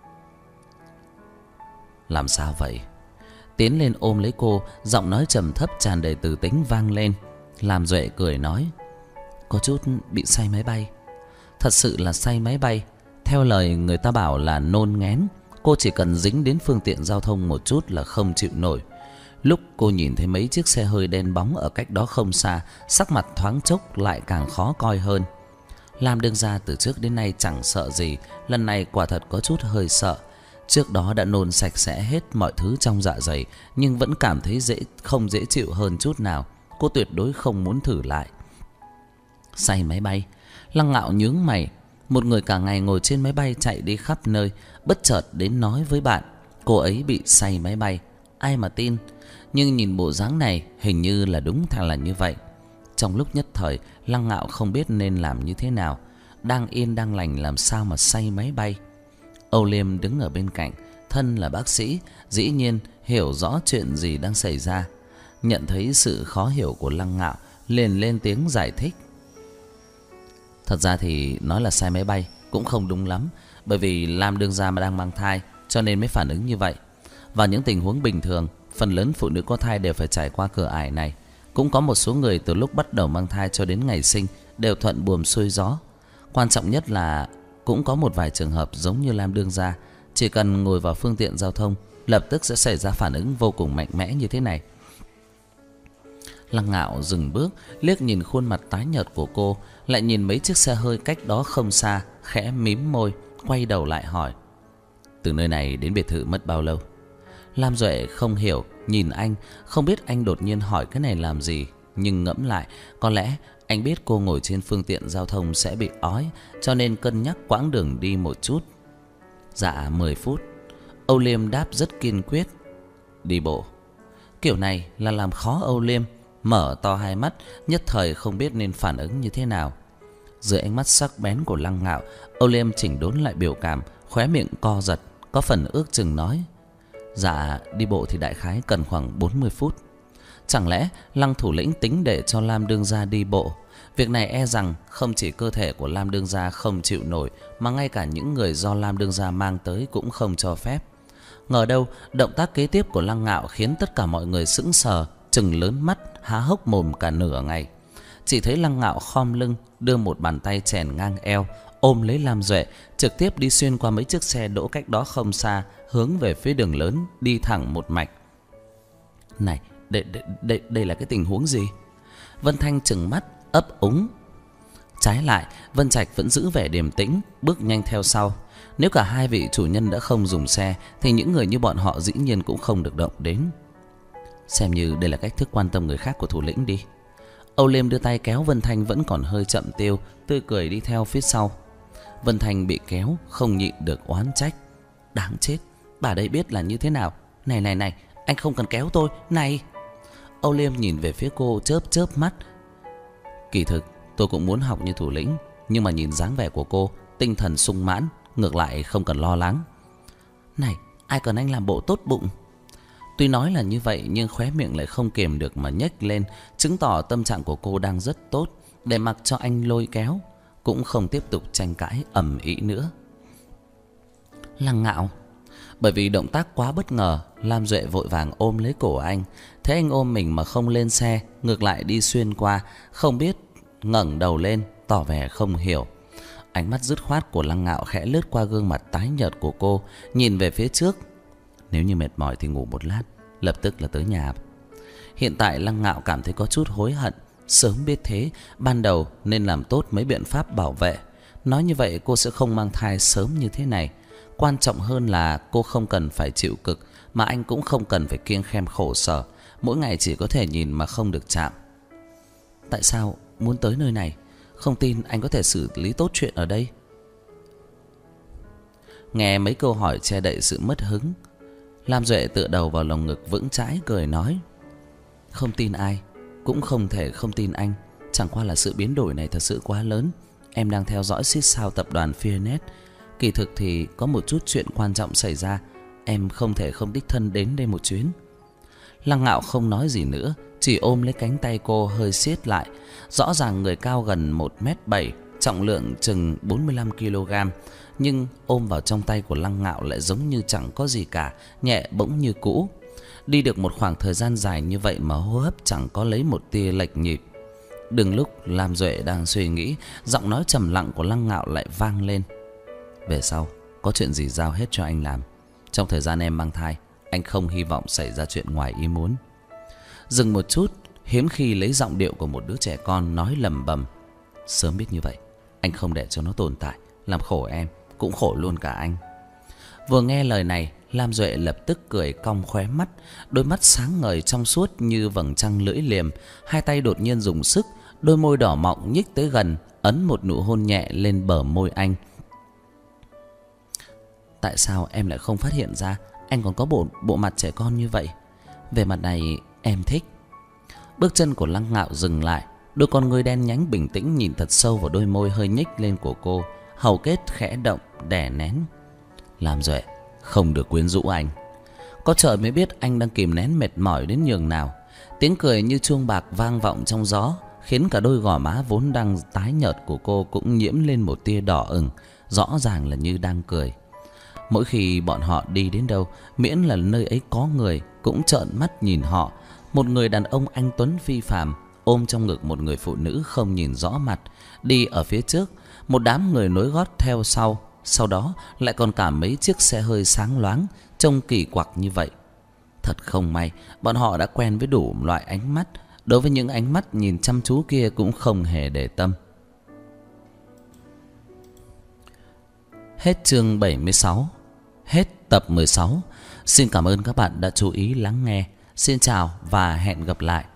Làm sao vậy? Tiến lên ôm lấy cô, giọng nói trầm thấp tràn đầy từ tính vang lên. Lam Duệ cười nói, có chút bị say máy bay. Thật sự là say máy bay. Theo lời người ta bảo là nôn nghén. Cô chỉ cần dính đến phương tiện giao thông một chút là không chịu nổi. Lúc cô nhìn thấy mấy chiếc xe hơi đen bóng ở cách đó không xa, sắc mặt thoáng chốc lại càng khó coi hơn. Lam đương gia từ trước đến nay chẳng sợ gì, lần này quả thật có chút hơi sợ. Trước đó đã nôn sạch sẽ hết mọi thứ trong dạ dày, nhưng vẫn cảm thấy không dễ chịu hơn chút nào. Cô tuyệt đối không muốn thử lại. Say máy bay? Lăng Ngạo nhướng mày. Một người cả ngày ngồi trên máy bay chạy đi khắp nơi, bất chợt đến nói với bạn cô ấy bị say máy bay. Ai mà tin. Nhưng nhìn bộ dáng này, hình như là đúng thật là như vậy. Trong lúc nhất thời, Lăng Ngạo không biết nên làm như thế nào. Đang yên đang lành làm sao mà say máy bay. Âu Liêm đứng ở bên cạnh, thân là bác sĩ, dĩ nhiên hiểu rõ chuyện gì đang xảy ra. Nhận thấy sự khó hiểu của Lăng Ngạo, liền lên tiếng giải thích. Thật ra thì nói là say máy bay cũng không đúng lắm, bởi vì Lam đương gia mà đang mang thai, cho nên mới phản ứng như vậy. Vào những tình huống bình thường, phần lớn phụ nữ có thai đều phải trải qua cửa ải này. Cũng có một số người từ lúc bắt đầu mang thai cho đến ngày sinh đều thuận buồm xuôi gió. Quan trọng nhất là cũng có một vài trường hợp giống như Lam đương gia, chỉ cần ngồi vào phương tiện giao thông, lập tức sẽ xảy ra phản ứng vô cùng mạnh mẽ như thế này. Lăng Ngạo dừng bước, liếc nhìn khuôn mặt tái nhợt của cô, lại nhìn mấy chiếc xe hơi cách đó không xa, khẽ mím môi, quay đầu lại hỏi, từ nơi này đến biệt thự mất bao lâu? Lam Duệ không hiểu, nhìn anh, không biết anh đột nhiên hỏi cái này làm gì, nhưng ngẫm lại, có lẽ anh biết cô ngồi trên phương tiện giao thông sẽ bị ói, cho nên cân nhắc quãng đường đi một chút. Dạ 10 phút. Âu Liêm đáp rất kiên quyết. Đi bộ. Kiểu này là làm khó Âu Liêm, mở to hai mắt, nhất thời không biết nên phản ứng như thế nào. Dưới ánh mắt sắc bén của Lăng Ngạo, Âu Liêm chỉnh đốn lại biểu cảm, khóe miệng co giật, có phần ước chừng nói, dạ đi bộ thì đại khái cần khoảng 40 phút. Chẳng lẽ Lăng thủ lĩnh tính để cho Lam đương gia đi bộ? Việc này e rằng không chỉ cơ thể của Lam đương gia không chịu nổi, mà ngay cả những người do Lam đương gia mang tới cũng không cho phép. Ngờ đâu động tác kế tiếp của Lăng Ngạo khiến tất cả mọi người sững sờ, trừng lớn mắt, há hốc mồm cả nửa ngày. Chỉ thấy Lăng Ngạo khom lưng, đưa một bàn tay chèn ngang eo, ôm lấy Lam Duệ, trực tiếp đi xuyên qua mấy chiếc xe đỗ cách đó không xa, hướng về phía đường lớn, đi thẳng một mạch. Này, đây là cái tình huống gì? Vân Thanh trừng mắt ấp úng. Trái lại, Vân Trạch vẫn giữ vẻ điềm tĩnh, bước nhanh theo sau. Nếu cả hai vị chủ nhân đã không dùng xe thì những người như bọn họ dĩ nhiên cũng không được động đến. Xem như đây là cách thức quan tâm người khác của thủ lĩnh đi. Âu Liêm đưa tay kéo Vân Thanh vẫn còn hơi chậm tiêu, tươi cười đi theo phía sau. Vân Thanh bị kéo không nhịn được oán trách. Đáng chết, bà đây biết là như thế nào. Này, anh không cần kéo tôi, này. Âu Liêm nhìn về phía cô chớp chớp mắt. Kỳ thực tôi cũng muốn học như thủ lĩnh, nhưng mà nhìn dáng vẻ của cô, tinh thần sung mãn, ngược lại không cần lo lắng. Này, ai cần anh làm bộ tốt bụng. Tuy nói là như vậy nhưng khóe miệng lại không kiềm được mà nhếch lên, chứng tỏ tâm trạng của cô đang rất tốt, để mặc cho anh lôi kéo, cũng không tiếp tục tranh cãi ầm ĩ nữa. Lăng Ngạo. Bởi vì động tác quá bất ngờ, Lam Duệ vội vàng ôm lấy cổ anh. Thế anh ôm mình mà không lên xe, ngược lại đi xuyên qua, không biết ngẩng đầu lên, tỏ vẻ không hiểu. Ánh mắt dứt khoát của Lăng Ngạo khẽ lướt qua gương mặt tái nhợt của cô, nhìn về phía trước. Nếu như mệt mỏi thì ngủ một lát, lập tức là tới nhà. Hiện tại Lăng Ngạo cảm thấy có chút hối hận. Sớm biết thế, ban đầu nên làm tốt mấy biện pháp bảo vệ. Nói như vậy cô sẽ không mang thai sớm như thế này. Quan trọng hơn là cô không cần phải chịu cực, mà anh cũng không cần phải kiêng khem khổ sở, mỗi ngày chỉ có thể nhìn mà không được chạm. Tại sao muốn tới nơi này? Không tin anh có thể xử lý tốt chuyện ở đây. Nghe mấy câu hỏi che đậy sự mất hứng, Lam Duệ tựa đầu vào lồng ngực vững chãi cười nói. Không tin ai, cũng không thể không tin anh. Chẳng qua là sự biến đổi này thật sự quá lớn. Em đang theo dõi xít sao tập đoàn Fearnet. Kỳ thực thì có một chút chuyện quan trọng xảy ra, em không thể không đích thân đến đây một chuyến. Lăng Ngạo không nói gì nữa, chỉ ôm lấy cánh tay cô hơi siết lại. Rõ ràng người cao gần 1m7, trọng lượng chừng 45 kg, nhưng ôm vào trong tay của Lăng Ngạo lại giống như chẳng có gì cả, nhẹ bỗng như cũ. Đi được một khoảng thời gian dài như vậy mà hô hấp chẳng có lấy một tia lệch nhịp. Đừng lúc Lam Duệ đang suy nghĩ, giọng nói trầm lặng của Lăng Ngạo lại vang lên. Về sau có chuyện gì giao hết cho anh làm. Trong thời gian em mang thai, anh không hy vọng xảy ra chuyện ngoài ý muốn. Dừng một chút, hiếm khi lấy giọng điệu của một đứa trẻ con nói lẩm bẩm. Sớm biết như vậy, anh không để cho nó tồn tại, làm khổ em, cũng khổ luôn cả anh. Vừa nghe lời này, Lam Duệ lập tức cười cong khóe mắt, đôi mắt sáng ngời trong suốt như vầng trăng lưỡi liềm. Hai tay đột nhiên dùng sức, đôi môi đỏ mọng nhích tới gần, ấn một nụ hôn nhẹ lên bờ môi anh. Tại sao em lại không phát hiện ra anh còn có bộ mặt trẻ con như vậy? Về mặt này em thích. Bước chân của Lăng Ngạo dừng lại, đôi con ngươi đen nhánh bình tĩnh nhìn thật sâu vào đôi môi hơi nhếch lên của cô, hầu kết khẽ động đè nén. Lam Duệ, không được quyến rũ anh. Có trời mới biết anh đang kìm nén mệt mỏi đến nhường nào. Tiếng cười như chuông bạc vang vọng trong gió, khiến cả đôi gò má vốn đang tái nhợt của cô cũng nhiễm lên một tia đỏ ửng, rõ ràng là như đang cười. Mỗi khi bọn họ đi đến đâu, miễn là nơi ấy có người, cũng trợn mắt nhìn họ. Một người đàn ông anh tuấn phi phàm ôm trong ngực một người phụ nữ không nhìn rõ mặt, đi ở phía trước, một đám người nối gót theo sau. Sau đó lại còn cả mấy chiếc xe hơi sáng loáng, trông kỳ quặc như vậy. Thật không may, bọn họ đã quen với đủ loại ánh mắt. Đối với những ánh mắt nhìn chăm chú kia cũng không hề để tâm. Hết chương 76. Hết tập 16. Xin cảm ơn các bạn đã chú ý lắng nghe. Xin chào và hẹn gặp lại.